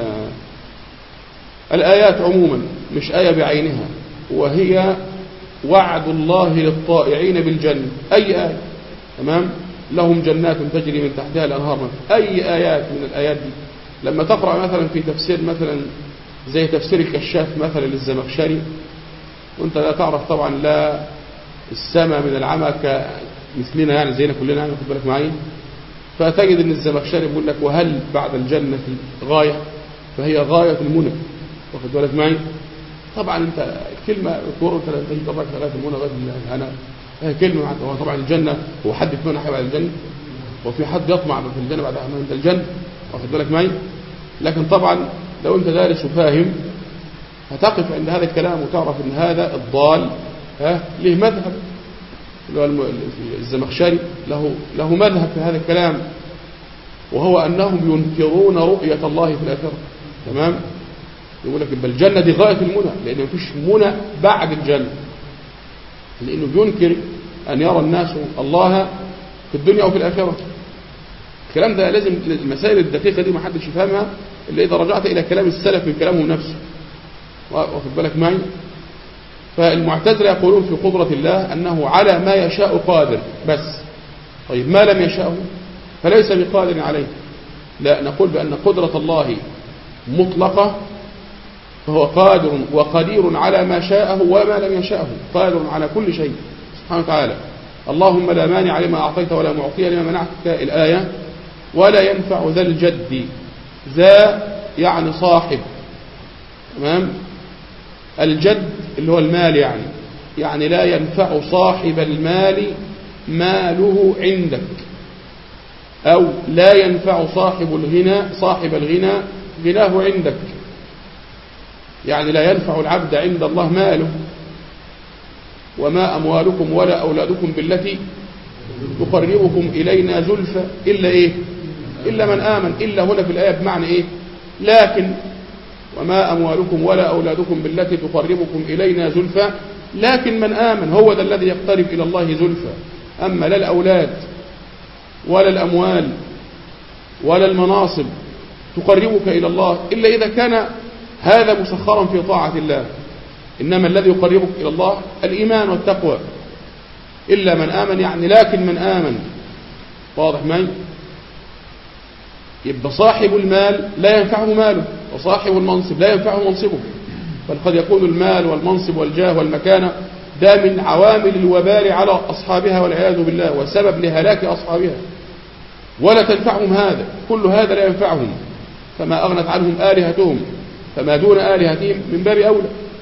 الآيات عموما مش آية بعينها وهي وعد الله للطائعين بالجنة أي آية تمام لهم جنات تجري من تحتها الأنهار أي آيات من الآيات دي لما تقرأ مثلا في تفسير مثلا زي تفسير الكشاف مثلا للزمخشري وانت لا تعرف طبعا لا السماء من العمى كمثلنا يعني زينا كلنا يعني خد بالك معي. فتجد ان الزمخشري بيقول لك وهل بعد الجنة غاية فهي غاية المنى واخد بالك معي. طبعا انت الكلمة تقول انت لا تجد ربك غاية المنى غاية انا هي كلمة هو طبعا الجنة هو حد يتمنى حاجة بعد الجنة وفي حد يطمع في الجنة بعد ما انت الجنة واخد بالك معي. لكن طبعا لو انت دارس وفاهم هتقف عند هذا الكلام وتعرف ان هذا الضال ها له مذهب اللي هو الزمخشري له له مذهب في هذا الكلام وهو انهم ينكرون رؤية الله في الآخرة تمام. يقول لك يبقى الجنة دي غاية المنى لأن مفيش منى بعد الجنة لأنه بينكر أن يرى الناس الله في الدنيا أو في الآخرة. الكلام ده لازم المسائل الدقيقة دي ما حدش يفهمها إلا إذا رجعت إلى كلام السلف من كلامهم نفسه واخد بالك معي. فالمعتزلة يقولون في قدرة الله أنه على ما يشاء قادر بس. طيب ما لم يشاءه فليس بقادر عليه. لا نقول بأن قدرة الله مطلقة فهو قادر وقدير على ما شاءه وما لم يشاءه قادر على كل شيء سبحانه وتعالى. اللهم لا مانع لما أعطيت ولا معطي لما منعت الآية. ولا ينفع ذا الجد ذا يعني صاحب تمام. الجد اللي هو المال يعني يعني لا ينفع صاحب المال ماله عندك أو لا ينفع صاحب الغنى صاحب الغنى غناه عندك يعني لا ينفع العبد عند الله ماله. وما أموالكم ولا أولادكم بالتي تقربكم إلينا زلفى إلا إيه إلا من آمن. إلا هنا في الآية بمعنى إيه لكن وما أموالكم ولا أولادكم بالتي تقربكم إلينا زلفى لكن من آمن هو ذا الذي يقترب إلى الله زلفى. أما لا الأولاد ولا الأموال ولا المناصب تقربك إلى الله إلا إذا كان هذا مسخرا في طاعة الله. إنما الذي يقربك إلى الله الإيمان والتقوى. إلا من آمن يعني لكن من آمن. واضح معي. يبقى صاحب المال لا ينفعه ماله وصاحب المنصب لا ينفعه منصبه. بل قد يكون المال والمنصب والجاه والمكانة ده من عوامل الوبال على أصحابها والعياذ بالله وسبب لهلاك أصحابها ولا تنفعهم هذا. كل هذا لا ينفعهم. فما أغنت عنهم آلهتهم فما دون آلهتهم من باب أولى.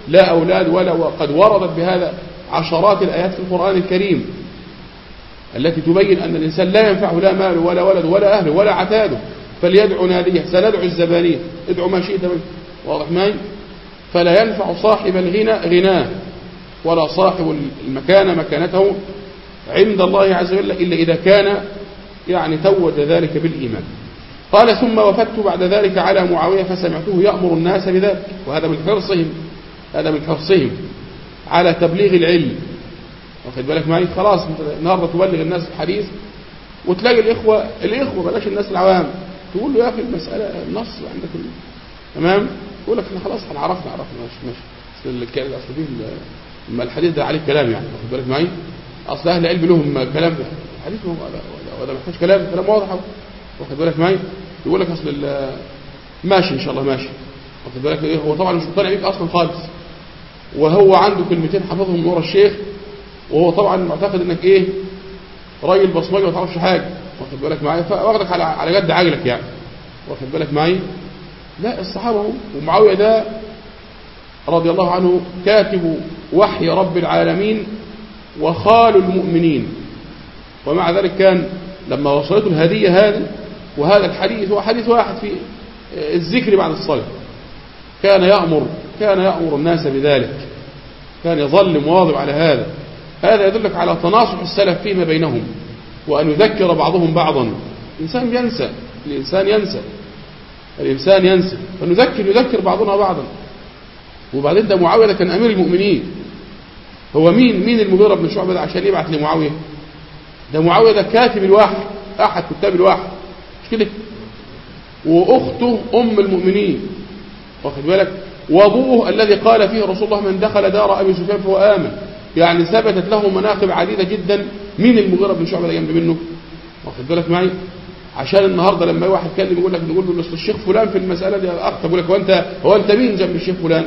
لا أولاد ولا، وقد وردت بهذا عشرات الآيات في القرآن الكريم التي تبين أن الإنسان لا ينفعه لا ماله ولا ولد ولا أهله ولا عتاده، فليدعو ناديه، سندعو الزبانية، ادعو ما شئت منه، واضح معي؟ فلا ينفع صاحب الغنى غناه ولا صاحب المكان مكانته عند الله عز وجل إلا إذا كان يعني توج ذلك بالإيمان. قال ثم وفدت بعد ذلك على معاوية فسمعته يأمر الناس بذلك، وهذا من حرصهم هذا من حرصهم على تبليغ العلم، واخد بالك معي؟ خلاص النهارده تبلغ الناس الحديث وتلاقي الإخوة الإخوة بلاش الناس العوام تقول له يا أخي المسألة النص عندك ال... تمام؟ يقول لك احنا خلاص احنا عرفنا عرفنا ماشي ماشي أصل أصل دي الحديث ده عليه كلام يعني، واخد بالك معي؟ أصل أهل العلم لهم كلام ده الحديث هو ولا محتاج كلام كلام واضح، واخد بالك معي؟ يقول لك أصل ماشي إن شاء الله ماشي، واخد بالك إيه؟ هو طبعا مش مقتنع بيك أصلا خالص، وهو عنده كلمتين حفظهم من ورا الشيخ، وهو طبعا معتقد انك ايه راجل بصمجي ما تعرفش حاجه، واخد بالك معايا؟ فواخدك على على قد عجلك يعني، واخد بالك معايا؟ لا الصحابه هم، ومعاويه ده رضي الله عنه كاتب وحي رب العالمين وخال المؤمنين، ومع ذلك كان لما وصلته الهديه هذه وهذا الحديث هو حديث واحد في الذكر بعد الصلاه كان يأمر كان يأمر الناس بذلك، كان يظل مواظب على هذا. هذا يدلك على تناصح السلف فيما بينهم وأن يذكر بعضهم بعضا. الإنسان ينسى الإنسان ينسى الإنسان ينسى فنذكر يذكر بعضنا بعضا. وبعدين ده معاوية كان أمير المؤمنين، هو مين مين المغيرة بن شعبة ده عشان يبعث لمعاوية؟ ده معاوية ده كاتب الوحي، أحد كتاب الوحي مش كده، وأخته أم المؤمنين، واخد بالك؟ وأبوه الذي قال فيه رسول الله من دخل دار أبي سفيان فهو آمن، يعني ثبتت له مناقب عديدة جدا. مين المغيرة بن شعبة ده جنب منه؟ واخد بالك معي؟ عشان النهارده لما واحد يتكلم يقول لك نقول له الشيخ فلان في المسألة دي أخطأ، يقول لك هو أنت هو أنت مين جنب الشيخ فلان؟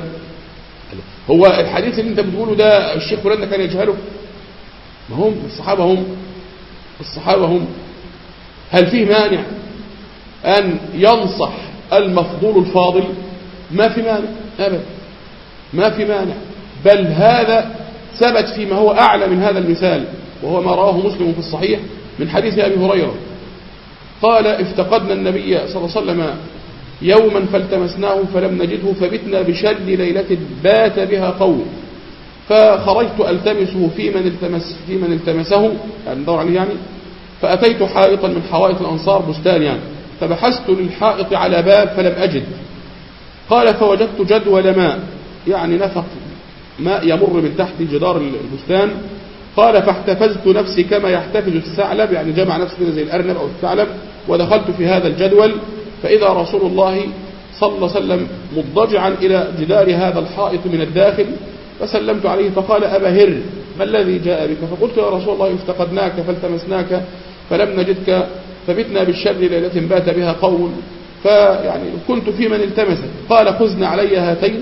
هو الحديث اللي أنت بتقوله ده الشيخ فلان ده كان يجهله؟ ما هم الصحابة هم الصحابة هم هل فيه مانع أن ينصح المفضول الفاضل؟ ما في مانع أبدا، ما في مانع، بل هذا ثبت فيما هو أعلى من هذا المثال، وهو ما رواه مسلم في الصحيح من حديث أبي هريرة قال افتقدنا النبي صلى الله عليه وسلم يوما فالتمسناه فلم نجده فبتنا بشل ليلة بات بها قوم، فخرجت ألتمسه في من التمس في من التمسه يعني ندور عليه يعني، فأتيت حائطا من حوائط الأنصار بستان يعني، فبحثت للحائط على باب فلم أجد، قال فوجدت جدول ماء يعني نفق ماء يمر من تحت جدار البستان، قال فاحتفزت نفسي كما يحتفز الثعلب يعني جمع نفسي زي الأرنب أو الثعلب، ودخلت في هذا الجدول فإذا رسول الله صلى الله عليه وسلم مضجعا إلى جدار هذا الحائط من الداخل، فسلمت عليه فقال أبا هر ما الذي جاء بك؟ فقلت يا رسول الله افتقدناك فالتمسناك فلم نجدك فبتنا بالشر ليلة بات بها قوم فيعني كنت في من التمسك، قال خذنا علي هاتين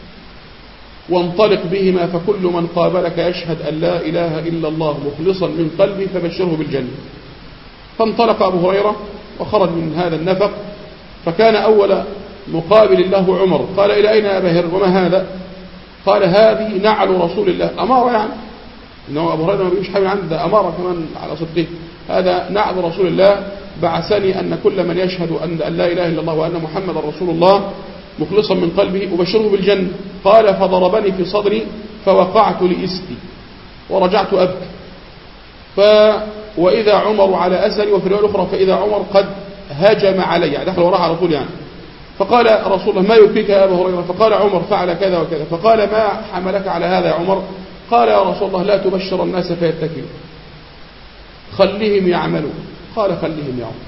وانطلق بهما فكل من قابلك يشهد أن لا إله إلا الله مخلصا من قلبي فبشره بالجنة. فانطلق أبو هريرة وخرج من هذا النفق، فكان أول مقابل له عمر، قال إلى أين أبا هر وما هذا؟ قال هذه نعل رسول الله، أمارة يعني إنه أبو هريرة ما بيجيش حاجة عنده أمارة كمان على صدقه، هذا نعل رسول الله بعثني أن كل من يشهد أن لا إله إلا الله وأن محمد رسول الله مخلصا من قلبه أبشره بالجنة. قال فضربني في صدري فوقعت لإسدي ورجعت أبكي، ف وإذا عمر على أثري، وفي الرواية الأخرى فإذا عمر قد هجم علي يعني دخل وراها على طول يعني، فقال رسول الله ما يبكيك يا أبا هريرة؟ فقال عمر فعل كذا وكذا، فقال ما حملك على هذا يا عمر؟ قال يا رسول الله لا تبشر الناس فيتكلوا خليهم يعملوا، قال خليهم يعملوا.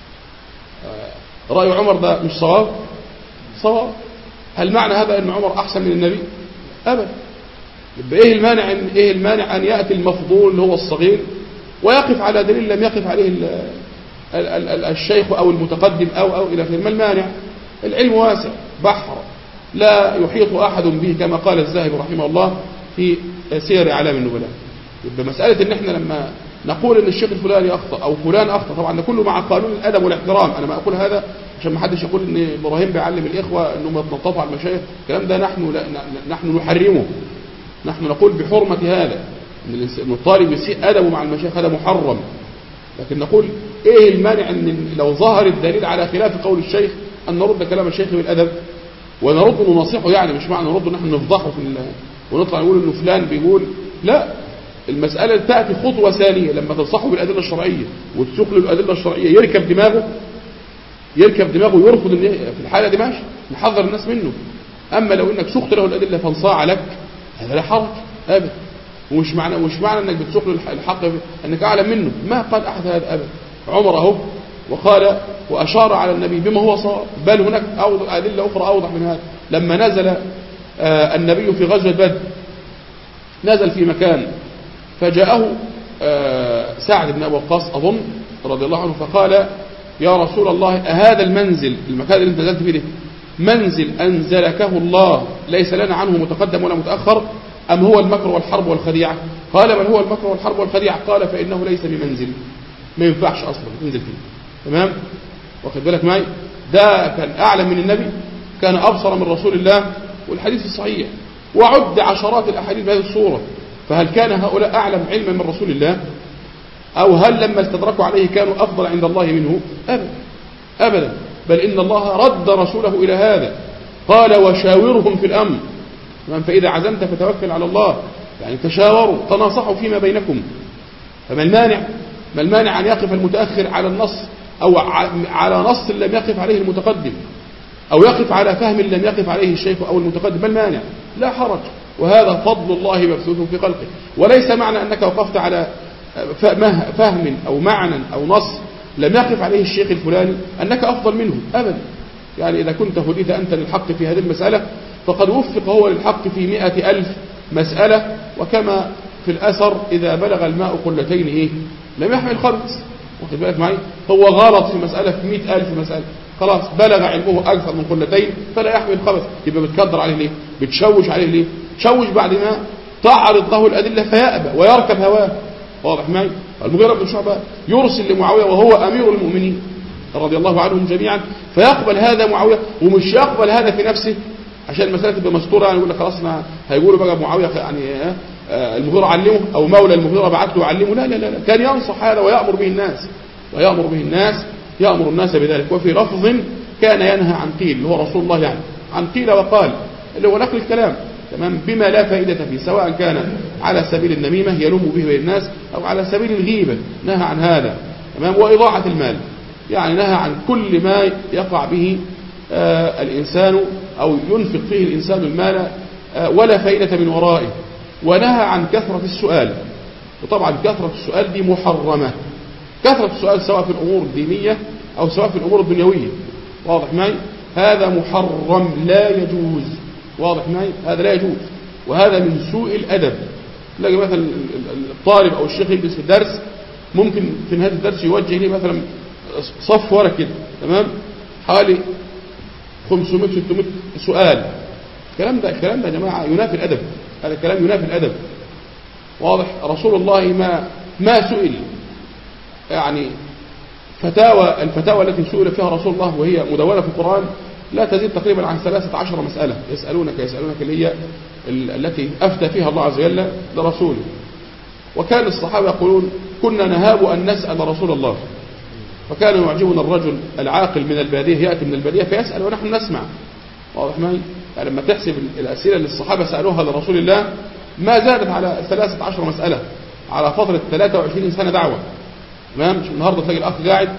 رأي عمر ده مش صواب؟ صواب. هل معنى هذا أن عمر أحسن من النبي؟ أبدا. يبقى إيه المانع أن إيه المانع أن يأتي المفضول اللي هو الصغير ويقف على دليل لم يقف عليه ال ال ال الشيخ أو المتقدم أو أو إلى آخره؟ ما المانع؟ العلم واسع بحر لا يحيط أحد به كما قال الذهبي رحمه الله في سير أعلام النبلاء. يبقى مسألة إن إحنا لما نقول إن الشيخ الفلاني أخطأ أو فلان أخطأ، طبعا ده كله مع قانون الأدب والاحترام، أنا ما أقول هذا عشان ما حدش يقول ان ابراهيم بيعلم الاخوه انهم يتنططوا على المشايخ، الكلام ده نحن لا نحن نحرمه. نحن نقول بحرمه هذا ان الطالب يسيء ادبه مع المشايخ، هذا محرم. لكن نقول ايه المانع ان لو ظهر الدليل على خلاف قول الشيخ ان نرد كلام الشيخ بالادب ونرد وننصحه، يعني مش معنى نرد نحن نفضحه في الله ونطلع نقول انه فلان بيقول لا. المسألة تأتي خطوة ثانية لما تنصحه بالأدلة الشرعية وتسوق له الأدلة الشرعية يركب دماغه يركب دماغه ويرفض في الحالة دي ماشي، نحذر الناس منه. أما لو إنك سقت له الأدلة فانصاع لك هذا لا حرج أبدا. ومش معنى مش معنى إنك بتسوق له الحق أنك أعلم منه، ما قال أحد هذا أبدا. عمر أهو وقال وأشار على النبي بما هو صار، بل هناك أدلة أخرى أوضح من هذا. لما نزل آه النبي في غزوة بدر نزل في مكان فجاءه آه سعد بن أبي وقاص أظن رضي الله عنه فقال يا رسول الله أهذا المنزل المكان اللي انت نزلت فيه ده منزل أنزلكه الله ليس لنا عنه متقدم ولا متأخر أم هو المكر والحرب والخديعة؟ قال بل هو المكر والحرب والخديعة. قال فإنه ليس بمنزل، ما ينفعش أصلا تنزل فيه. تمام؟ واخد بالك معي؟ ده كان أعلم من النبي، كان أبصر من رسول الله، والحديث الصحيح وعد عشرات الأحاديث بهذه الصورة. فهل كان هؤلاء أعلم علما من رسول الله؟ أو هل لما استدركوا عليه كانوا أفضل عند الله منه؟ أبدا أبدا، بل إن الله رد رسوله إلى هذا، قال وشاورهم في الأمر، فإذا عزمت فتوكل على الله، يعني تشاوروا تناصحوا فيما بينكم. فما المانع ما المانع أن يقف المتأخر على النص أو على نص لم يقف عليه المتقدم، أو يقف على فهم لم يقف عليه الشيخ أو المتقدم، ما المانع؟ لا حرج، وهذا فضل الله مبثوث في خلقه. وليس معنى أنك وقفت على فهم أو معنى أو نص لم يقف عليه الشيخ الفلاني أنك أفضل منه أبدا. يعني إذا كنت هديت أنت للحق في هذه المسألة فقد وفق هو للحق في مئة ألف مسألة، وكما في الأثر إذا بلغ الماء قلتين إيه لم يحمل خبث. واخد بالك معي؟ هو غلط في مسألة في مئة ألف مسألة، خلاص بلغ علمه أكثر من قلتين فلا يحمل خبث، يبقى بتكدر عليه ليه؟ بتشوش عليه ليه؟ تشوش بعد ما تعرض له الأدلة فيأبى ويركب هواه. واضح معي؟ المغيرة بن شعبة يرسل لمعاوية وهو أمير المؤمنين رضي الله عنهم جميعا، فيقبل هذا معاوية، ومش يقبل هذا في نفسه عشان المسألة تبقى مستورة، يعني يقول لك خلاص هيقولوا بقى معاوية يعني المغيرة علمه أو مولى المغيرة بعت له علمه. لا لا لا، كان ينصح هذا ويأمر به الناس ويأمر به الناس يأمر الناس بذلك. وفي لفظ كان ينهى عن قيل اللي هو رسول الله، يعني عن قيل وقال اللي هو نقل الكلام تمام بما لا فائدة فيه، سواء كان على سبيل النميمة يلوم به بين الناس أو على سبيل الغيبة، نهى عن هذا تمام. وإضاعة المال، يعني نهى عن كل ما يقع به آه الإنسان أو ينفق فيه الإنسان المال آه ولا فائدة من ورائه. ونهى عن كثرة السؤال، وطبعا كثرة السؤال دي محرمة. كثرة السؤال سواء في الأمور الدينية أو سواء في الأمور الدنيوية، واضح معي؟ هذا محرم لا يجوز. واضح معي؟ هذا لا يجوز، وهذا من سوء الأدب. تلاقي مثلا الطالب أو الشيخ يجلس في الدرس، ممكن في نهاية الدرس يوجه لي مثلا صف ورا كده تمام حوالي خمسمائة ستمائة سؤال. الكلام ده الكلام ده يا جماعة ينافي الأدب، هذا الكلام ينافي الأدب. واضح؟ رسول الله ما ما سئل يعني فتاوى الفتاوى التي سئل فيها رسول الله وهي مدونة في القرآن لا تزيد تقريبا عن ثلاثة عشر مسألة. يسألونك يسألونك اللي هي التي أفتى فيها الله عز وجل لرسوله. وكان الصحابة يقولون كنا نهاب أن نسأل رسول الله، فكان يعجبنا الرجل العاقل من البادية يأتي من البادية فيسأل ونحن نسمع. واضح معي؟ يعني لما تحسب الأسئلة اللي الصحابة سألوها لرسول الله ما زادت على ثلاثة عشر مسألة على فترة ثلاثة وعشرين سنة دعوة. تمام؟ مش النهارده تلاقي الأخ قاعد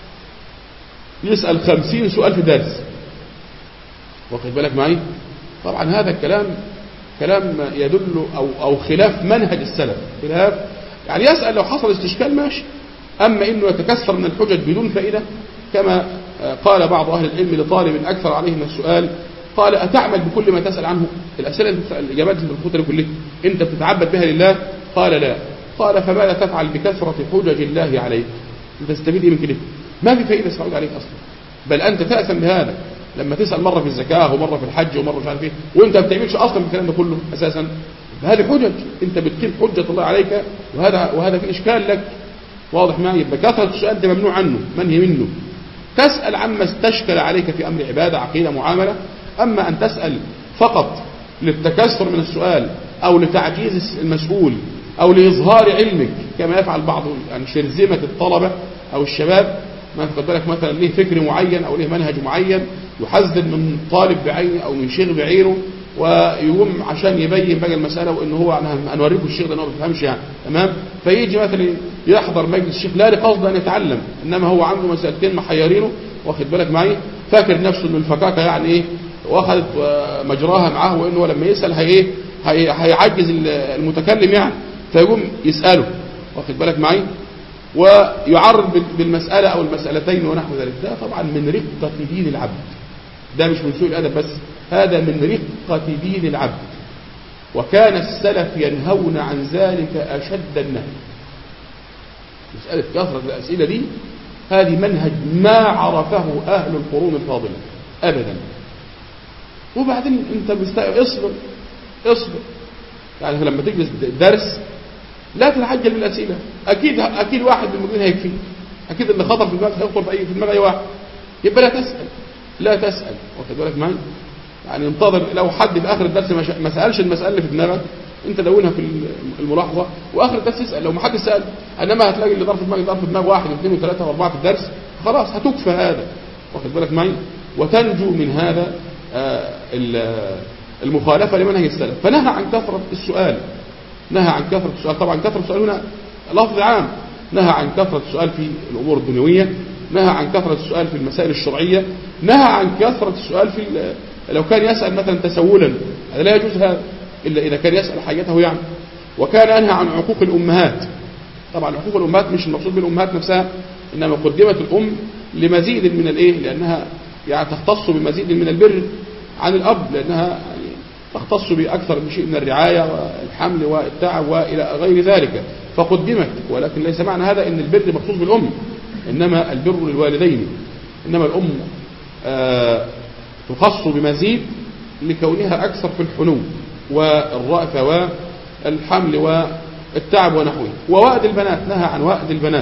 يسأل خمسين سؤال في درس. واخد بالك معي؟ طبعا هذا الكلام كلام يدل أو أو خلاف منهج السلف، خلاف يعني يسأل لو حصل استشكال ماشي، أما إنه يتكسر من الحجج بدون فائدة كما قال بعض أهل العلم لطالب أكثر عليه من السؤال قال أتعمل بكل ما تسأل عنه؟ الأسئلة الإجابات في الخطة كلها أنت بتتعبد بها لله؟ قال لا. قال فماذا تفعل بكثرة حجج الله عليك؟ أنت تستفيد إيه من كده؟ ما في فائدة سعود عليك أصلا، بل أنت تأثم بهذا لما تسأل مرة في الزكاة ومرة في الحج ومرة مش عارف إيه وأنت ما بتعملش أصلا بالكلام ده كله أساسا. هذه حجج أنت بتقيم حجة الله عليك، وهذا وهذا في إشكال لك. واضح معي؟ يبقى كثرة السؤال ده ممنوع عنه، منهي منه. تسأل عما استشكل عليك في أمر عبادة عقيدة معاملة. أما أن تسأل فقط للتكسر من السؤال أو لتعجيز المسؤول أو لإظهار علمك كما يفعل بعض يعني شرذمة الطلبة أو الشباب، ما تاخد بالك مثلا ليه فكر معين أو ليه منهج معين يحذر من طالب بعينه أو من شيخ بعينه، ويقوم عشان يبين بقى المسألة وإنه هو أنا هنوريكم الشيخ ده إنه ما بيفهمش يعني تمام. فيجي مثلا يحضر مجلس الشيخ لا لقصد أن يتعلم، إنما هو عنده مسألتين محيرينه واخد بالك معي، فاكر نفسه إنه الفكاكة يعني إيه واخذت مجراها معاه، وإنه لما يسأل هي إيه هيعجز المتكلم يعني، فيقوم يسأله واخد بالك معي ويعرض بالمسألة أو المسألتين ونحو ذلك. ده طبعا من رقة دين العبد، ده مش من سوء الأدب بس، هذا من رقة دين العبد. وكان السلف ينهون عن ذلك أشد النهي. مسألة كثرة الأسئلة دي هذه منهج ما عرفه أهل القرون الفاضلة أبدا. وبعدين أنت مستقبل اصبر اصبر يعني لما تجلس درس لا تتعجل بالأسئلة، أكيد أكيد واحد من الموجودين هيكفي، أكيد اللي خطر في دماغك هيخطر في أي في دماغ أي واحد، يبقى لا تسأل لا تسأل واخد بالك معي. يعني انتظر لو حد في آخر الدرس ما سألش المسألة اللي في دماغك أنت دونها في الملاحظة وآخر الدرس اسأل لو ما حد سأل، إنما هتلاقي اللي ضرب في دماغك ضرب في دماغ واحد واثنين وثلاثة وأربعة في الدرس خلاص هتكفى هذا واخد بالك معي، وتنجو من هذا المخالفة لمنهج السلف. فنهى عن كثرة السؤال، نهى عن كثرة السؤال. طبعا كثرة السؤال هنا لفظ عام، نهى عن كثرة السؤال في الأمور الدنيوية، نهى عن كثرة السؤال في المسائل الشرعية، نهى عن كثرة السؤال في لو كان يسأل مثلا تسولا هذا لا يجوز هذا إلا إذا كان يسأل حاجته يعني. وكان أنهى عن عقوق الأمهات. طبعا عقوق الأمهات مش المقصود بالأمهات نفسها، إنما قدمت الأم لمزيد من الإيه، لأنها يعني تختص بمزيد من البر عن الأب، لأنها يعني تختص بأكثر من شيء من الرعاية والحمل والتعب وإلى غير ذلك فقدمت. ولكن ليس معنى هذا إن البر مخصوص بالأم، إنما البر للوالدين، إنما الأم آه تخص بمزيد لكونها أكثر في الحنو والرأفة والحمل والتعب ونحوه. ووأد البنات، نهى عن وأد البنات.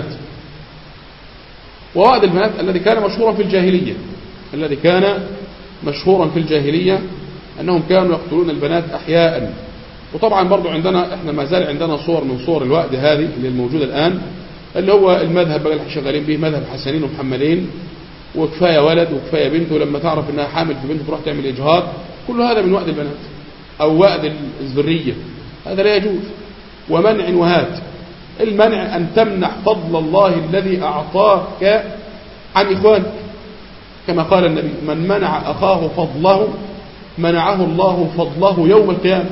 ووأد البنات الذي كان مشهورا في الجاهلية، الذي كان مشهورا في الجاهلية أنهم كانوا يقتلون البنات أحياء. وطبعا برضو عندنا احنا ما زال عندنا صور من صور الوأد هذه اللي الموجودة الآن، اللي هو المذهب بقى اللي شغالين به مذهب حسنين ومحملين، وكفاية ولد وكفاية بنت، ولما تعرف انها حامل في بنت تروح تعمل إجهاض. كل هذا من وأد البنات أو وأد الذرية، هذا لا يجوز. ومنع وهات، المنع أن تمنع فضل الله الذي أعطاك عن إخوانك، كما قال النبي من منع أخاه فضله منعه الله فضله يوم القيامة.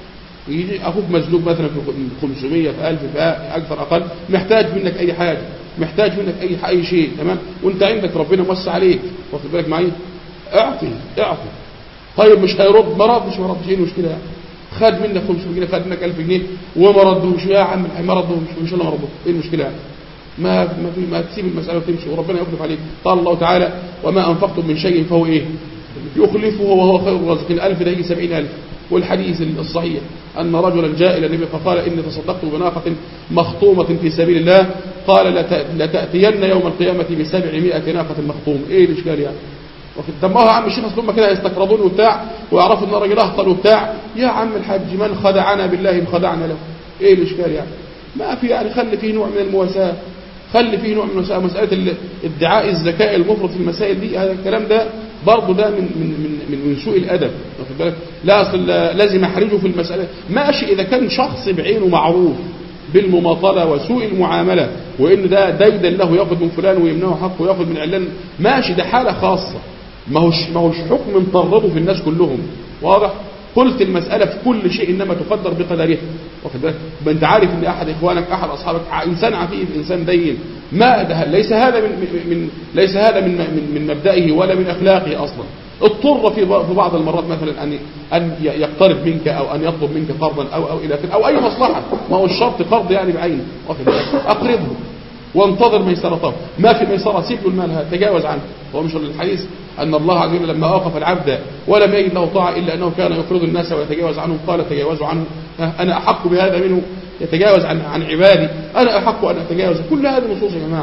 يجي أخوك مزلوق مثلا في خمسمية في ألف في أكثر أقل، محتاج منك أي حاجة، محتاج منك أي أي شيء تمام، وأنت عندك ربنا موسع عليك واخد بالك معي، اعطي اعطي. طيب مش هيرد، ما ردش ما ردش ايه المشكلة يعني؟ خد منك خمسمية جنيه، خد منك ألف جنيه وما ردوش، يا عم ما ردوش ان شاء الله ما ردوش، ايه المشكلة يعني؟ ما ما في ما تسيب المسألة وتمشي وربنا يخلف عليك. قال الله تعالى وما أنفقتم من شيء فهو ايه يخلفه وهو خير الرازقين. ألف ده يجي سبعين ألف. والحديث الصحيح أن رجلا جاء إلى النبي فقال إني تصدقت بناقة مخطومة في سبيل الله، قال لتأتين يوم القيامة بسبعمائة ناقة مخطومة. إيه الإشكال يعني؟ طب ما هو عم الشيخ أصل هم كده هيستقرضون وبتاع ويعرفوا إن الراجل أهطل وبتاع. يا عم الحاج من خدعنا بالله خدعنا له. إيه الإشكال يعني؟ ما في يعني، خلي فيه نوع من المواساة، خلي فيه نوع من المواساة. مسألة ادعاء الذكاء المفرط في المسائل دي، هذا الكلام ده برضه ده من من من من سوء الادب واخد بالك. لا اصل لازم احرجه في المساله، ماشي اذا كان شخص بعينه معروف بالمماطله وسوء المعامله وان ده ديدا له ياخذ من فلان ويمنعه حقه وياخذ من علان، ماشي ده حاله خاصه، ما هوش ما هوش حكم مطرده في الناس كلهم. واضح؟ قلت المساله في كل شيء انما تقدر بقدرها واخد بالك. انت عارف ان احد اخوانك احد اصحابك انسان عفيف انسان دين، ما ده ليس هذا من من ليس هذا من من, من مبدئه ولا من اخلاقه اصلا. اضطر في في بعض المرات مثلا ان ان يقترض منك او ان يطلب منك قرضا او او الى اخره او اي مصلحه، ما هو الشرط قرض يعني بعينه واخد بالك. اقرضه وانتظر ميسرته، ما في ميسره سيب له المال تجاوز عنه. هو مش الحديث ان الله عز وجل لما اوقف العبد ولم يجد له طاعه الا انه كان يقرض الناس ويتجاوز عنهم، قال تجاوزوا عنه، انا احق بهذا منه، يتجاوز عن عن عبادي، انا احق ان اتجاوز. كل هذه نصوص يا جماعه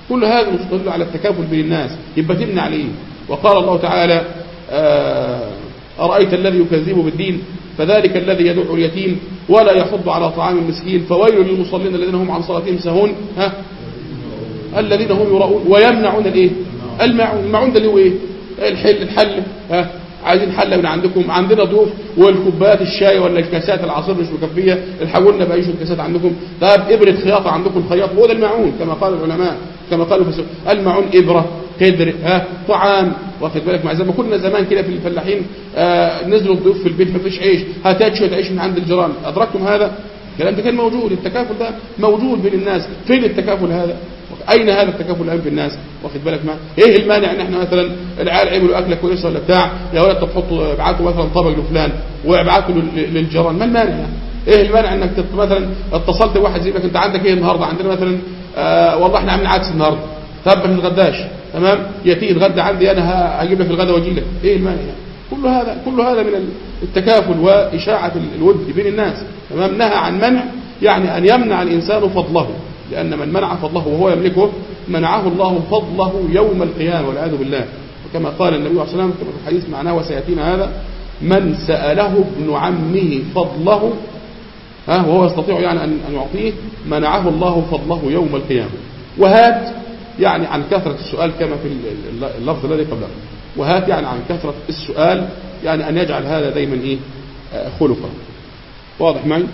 كل هذا مستدل على التكافل بين الناس، يبقى تمنع عليه. وقال الله تعالى آه أرأيت الذي يكذب بالدين فذلك الذي يدعو اليتيم ولا يحض على طعام المسكين فويل للمصلين الذين هم عن صلاتهم ساهون ها الذين هم يراؤون ويمنعون الايه الماعون. الماعون ده اللي هو ايه؟ الحل الحل ها عايزين حل من عندكم، عندنا ضيوف والكوبايات الشاي ولا الكاسات العصير مش مكفيه، الحولنا بايش الكاسات عندكم، طيب ابره خياطه عندكم خياط، هو ده الماعون كما قال العلماء كما قالوا في الماعون ابره قدر ها طعام، واخد بالك مع زي ما كنا زمان كده في الفلاحين آه نزلوا الضيوف في البيت ما فيش عيش، هاتات شويه عيش من عند الجيران، ادركتم هذا؟ الكلام ده كان موجود، التكافل ده موجود بين الناس. فين التكافل هذا؟ اين هذا التكافل الان بالناس؟ واخد بالك معايا؟ ايه المانع ان احنا مثلا العيال عملوا اكله كويسه ولا بتاع، يا ولد طب حطوا ابعتوا مثلا طبق لفلان وابعتوا للجيران، ما المانع يعني؟ ايه المانع انك مثلا اتصلت بواحد زيك انت عندك ايه النهارده؟ عندنا مثلا آه والله احنا عاملين عدس النهارده، طب ما تتغداش، تمام؟ يا تيجي تتغدى عندي انا هجيب لك الغداء واجي لك، ايه المانع يعني؟ كل هذا كل هذا من التكافل واشاعه الود بين الناس، تمام؟ نهى عن منع يعني ان يمنع الانسان فضله، لأن من منع فضله وهو يملكه منعه الله فضله يوم القيامة والعياذ بالله. وكما قال النبي عليه الصلاة والسلام كما في الحديث معناه وسيأتينا هذا: من سأله ابن عمه فضله ها وهو يستطيع يعني أن يعطيه منعه الله فضله يوم القيامة. وهات يعني عن كثرة السؤال كما في اللفظ الذي قبله، وهات يعني عن كثرة السؤال يعني أن يجعل هذا دايما إيه خلقا. واضح معي؟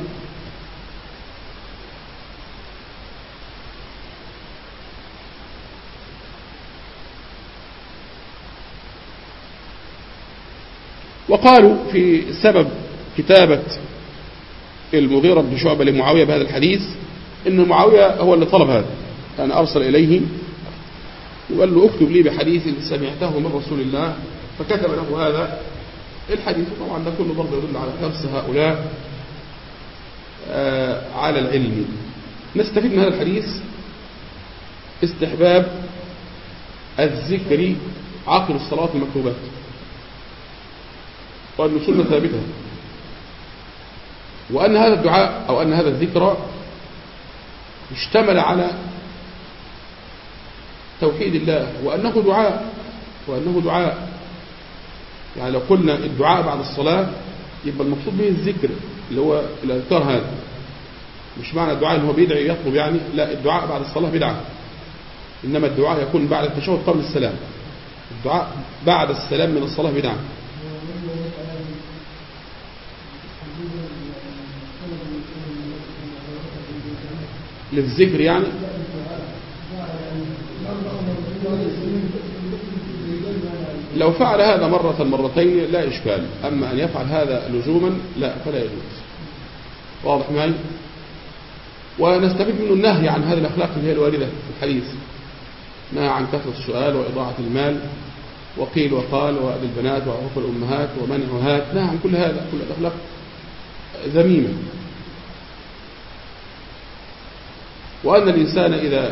وقالوا في سبب كتابة المغيرة بن شعبة لمعاوية بهذا الحديث إن معاوية هو اللي طلب هذا، يعني أرسل إليه وقال له اكتب لي بحديث سمعته من رسول الله، فكتب له هذا الحديث. طبعا ده كله برضه يدل على حرص هؤلاء آه على العلم. نستفيد من هذا الحديث استحباب الذكر عقب الصلاة المكتوبات، وأن سنة ثابتة، وأن هذا الدعاء أو أن هذا الذكر اشتمل على توحيد الله، وأنه دعاء وأنه دعاء يعني لو قلنا الدعاء بعد الصلاة يبقى المقصود به الذكر اللي هو الأذكار، هذا مش معنى الدعاء إنه بيدعي يطلب يعني، لا، الدعاء بعد الصلاة بدعة، إنما الدعاء يكون بعد التشهد قبل السلام، الدعاء بعد السلام من الصلاة بدعة. للذكر يعني لو فعل هذا مرة مرتين لا إشكال، أما أن يفعل هذا لزوما لا فلا يجوز. واضح معي؟ ونستفيد منه النهي عن هذه الأخلاق اللي هي الواردة في الحديث، نهى عن كثرة السؤال وإضاعة المال وقيل وقال وأذى البنات وعقوق الأمهات ومنع هات، نهى عن كل هذا، كل الأخلاق ذميمة. وأن الإنسان إذا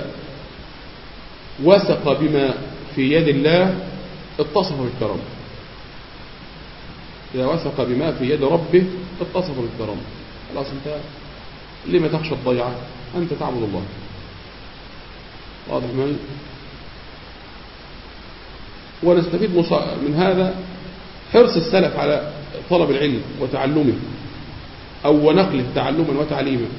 وثق بما في يد الله اتصف بالكرم، إذا وثق بما في يد ربه اتصف بالكرم. خلاص انت لما تخشى الضيعة؟ أنت تعبد الله. واضح معي؟ ونستفيد من هذا حرص السلف على طلب العلم وتعلمه أو ونقله تعلما وتعليما.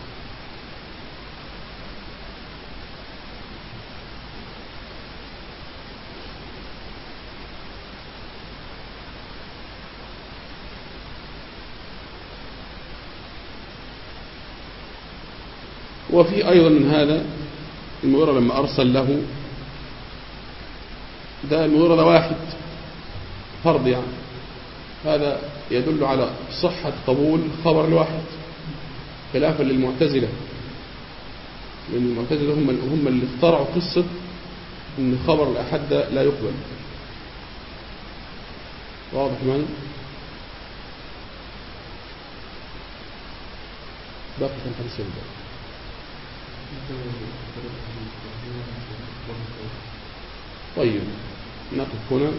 وفي أيضا من هذا المغيرة لما أرسل له، ده المغيرة ده واحد فرض يعني، هذا يدل على صحة قبول خبر الواحد خلافا للمعتزلة، لأن المعتزلة هم هم اللي اخترعوا قصة أن خبر الأحد لا يقبل. واضح معي؟ باقي كان حديث يبدأ. طيب نقف هنا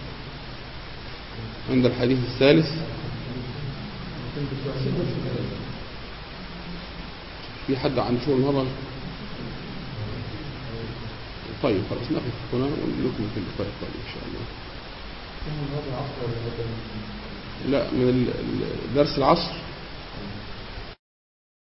عند الحديث الثالث. في حد عن شو النظر؟ طيب خلاص نقف هنا ونكمل في اللقاء القادم إن شاء الله. ثم هذا العصر ولا هذا لا، من درس العصر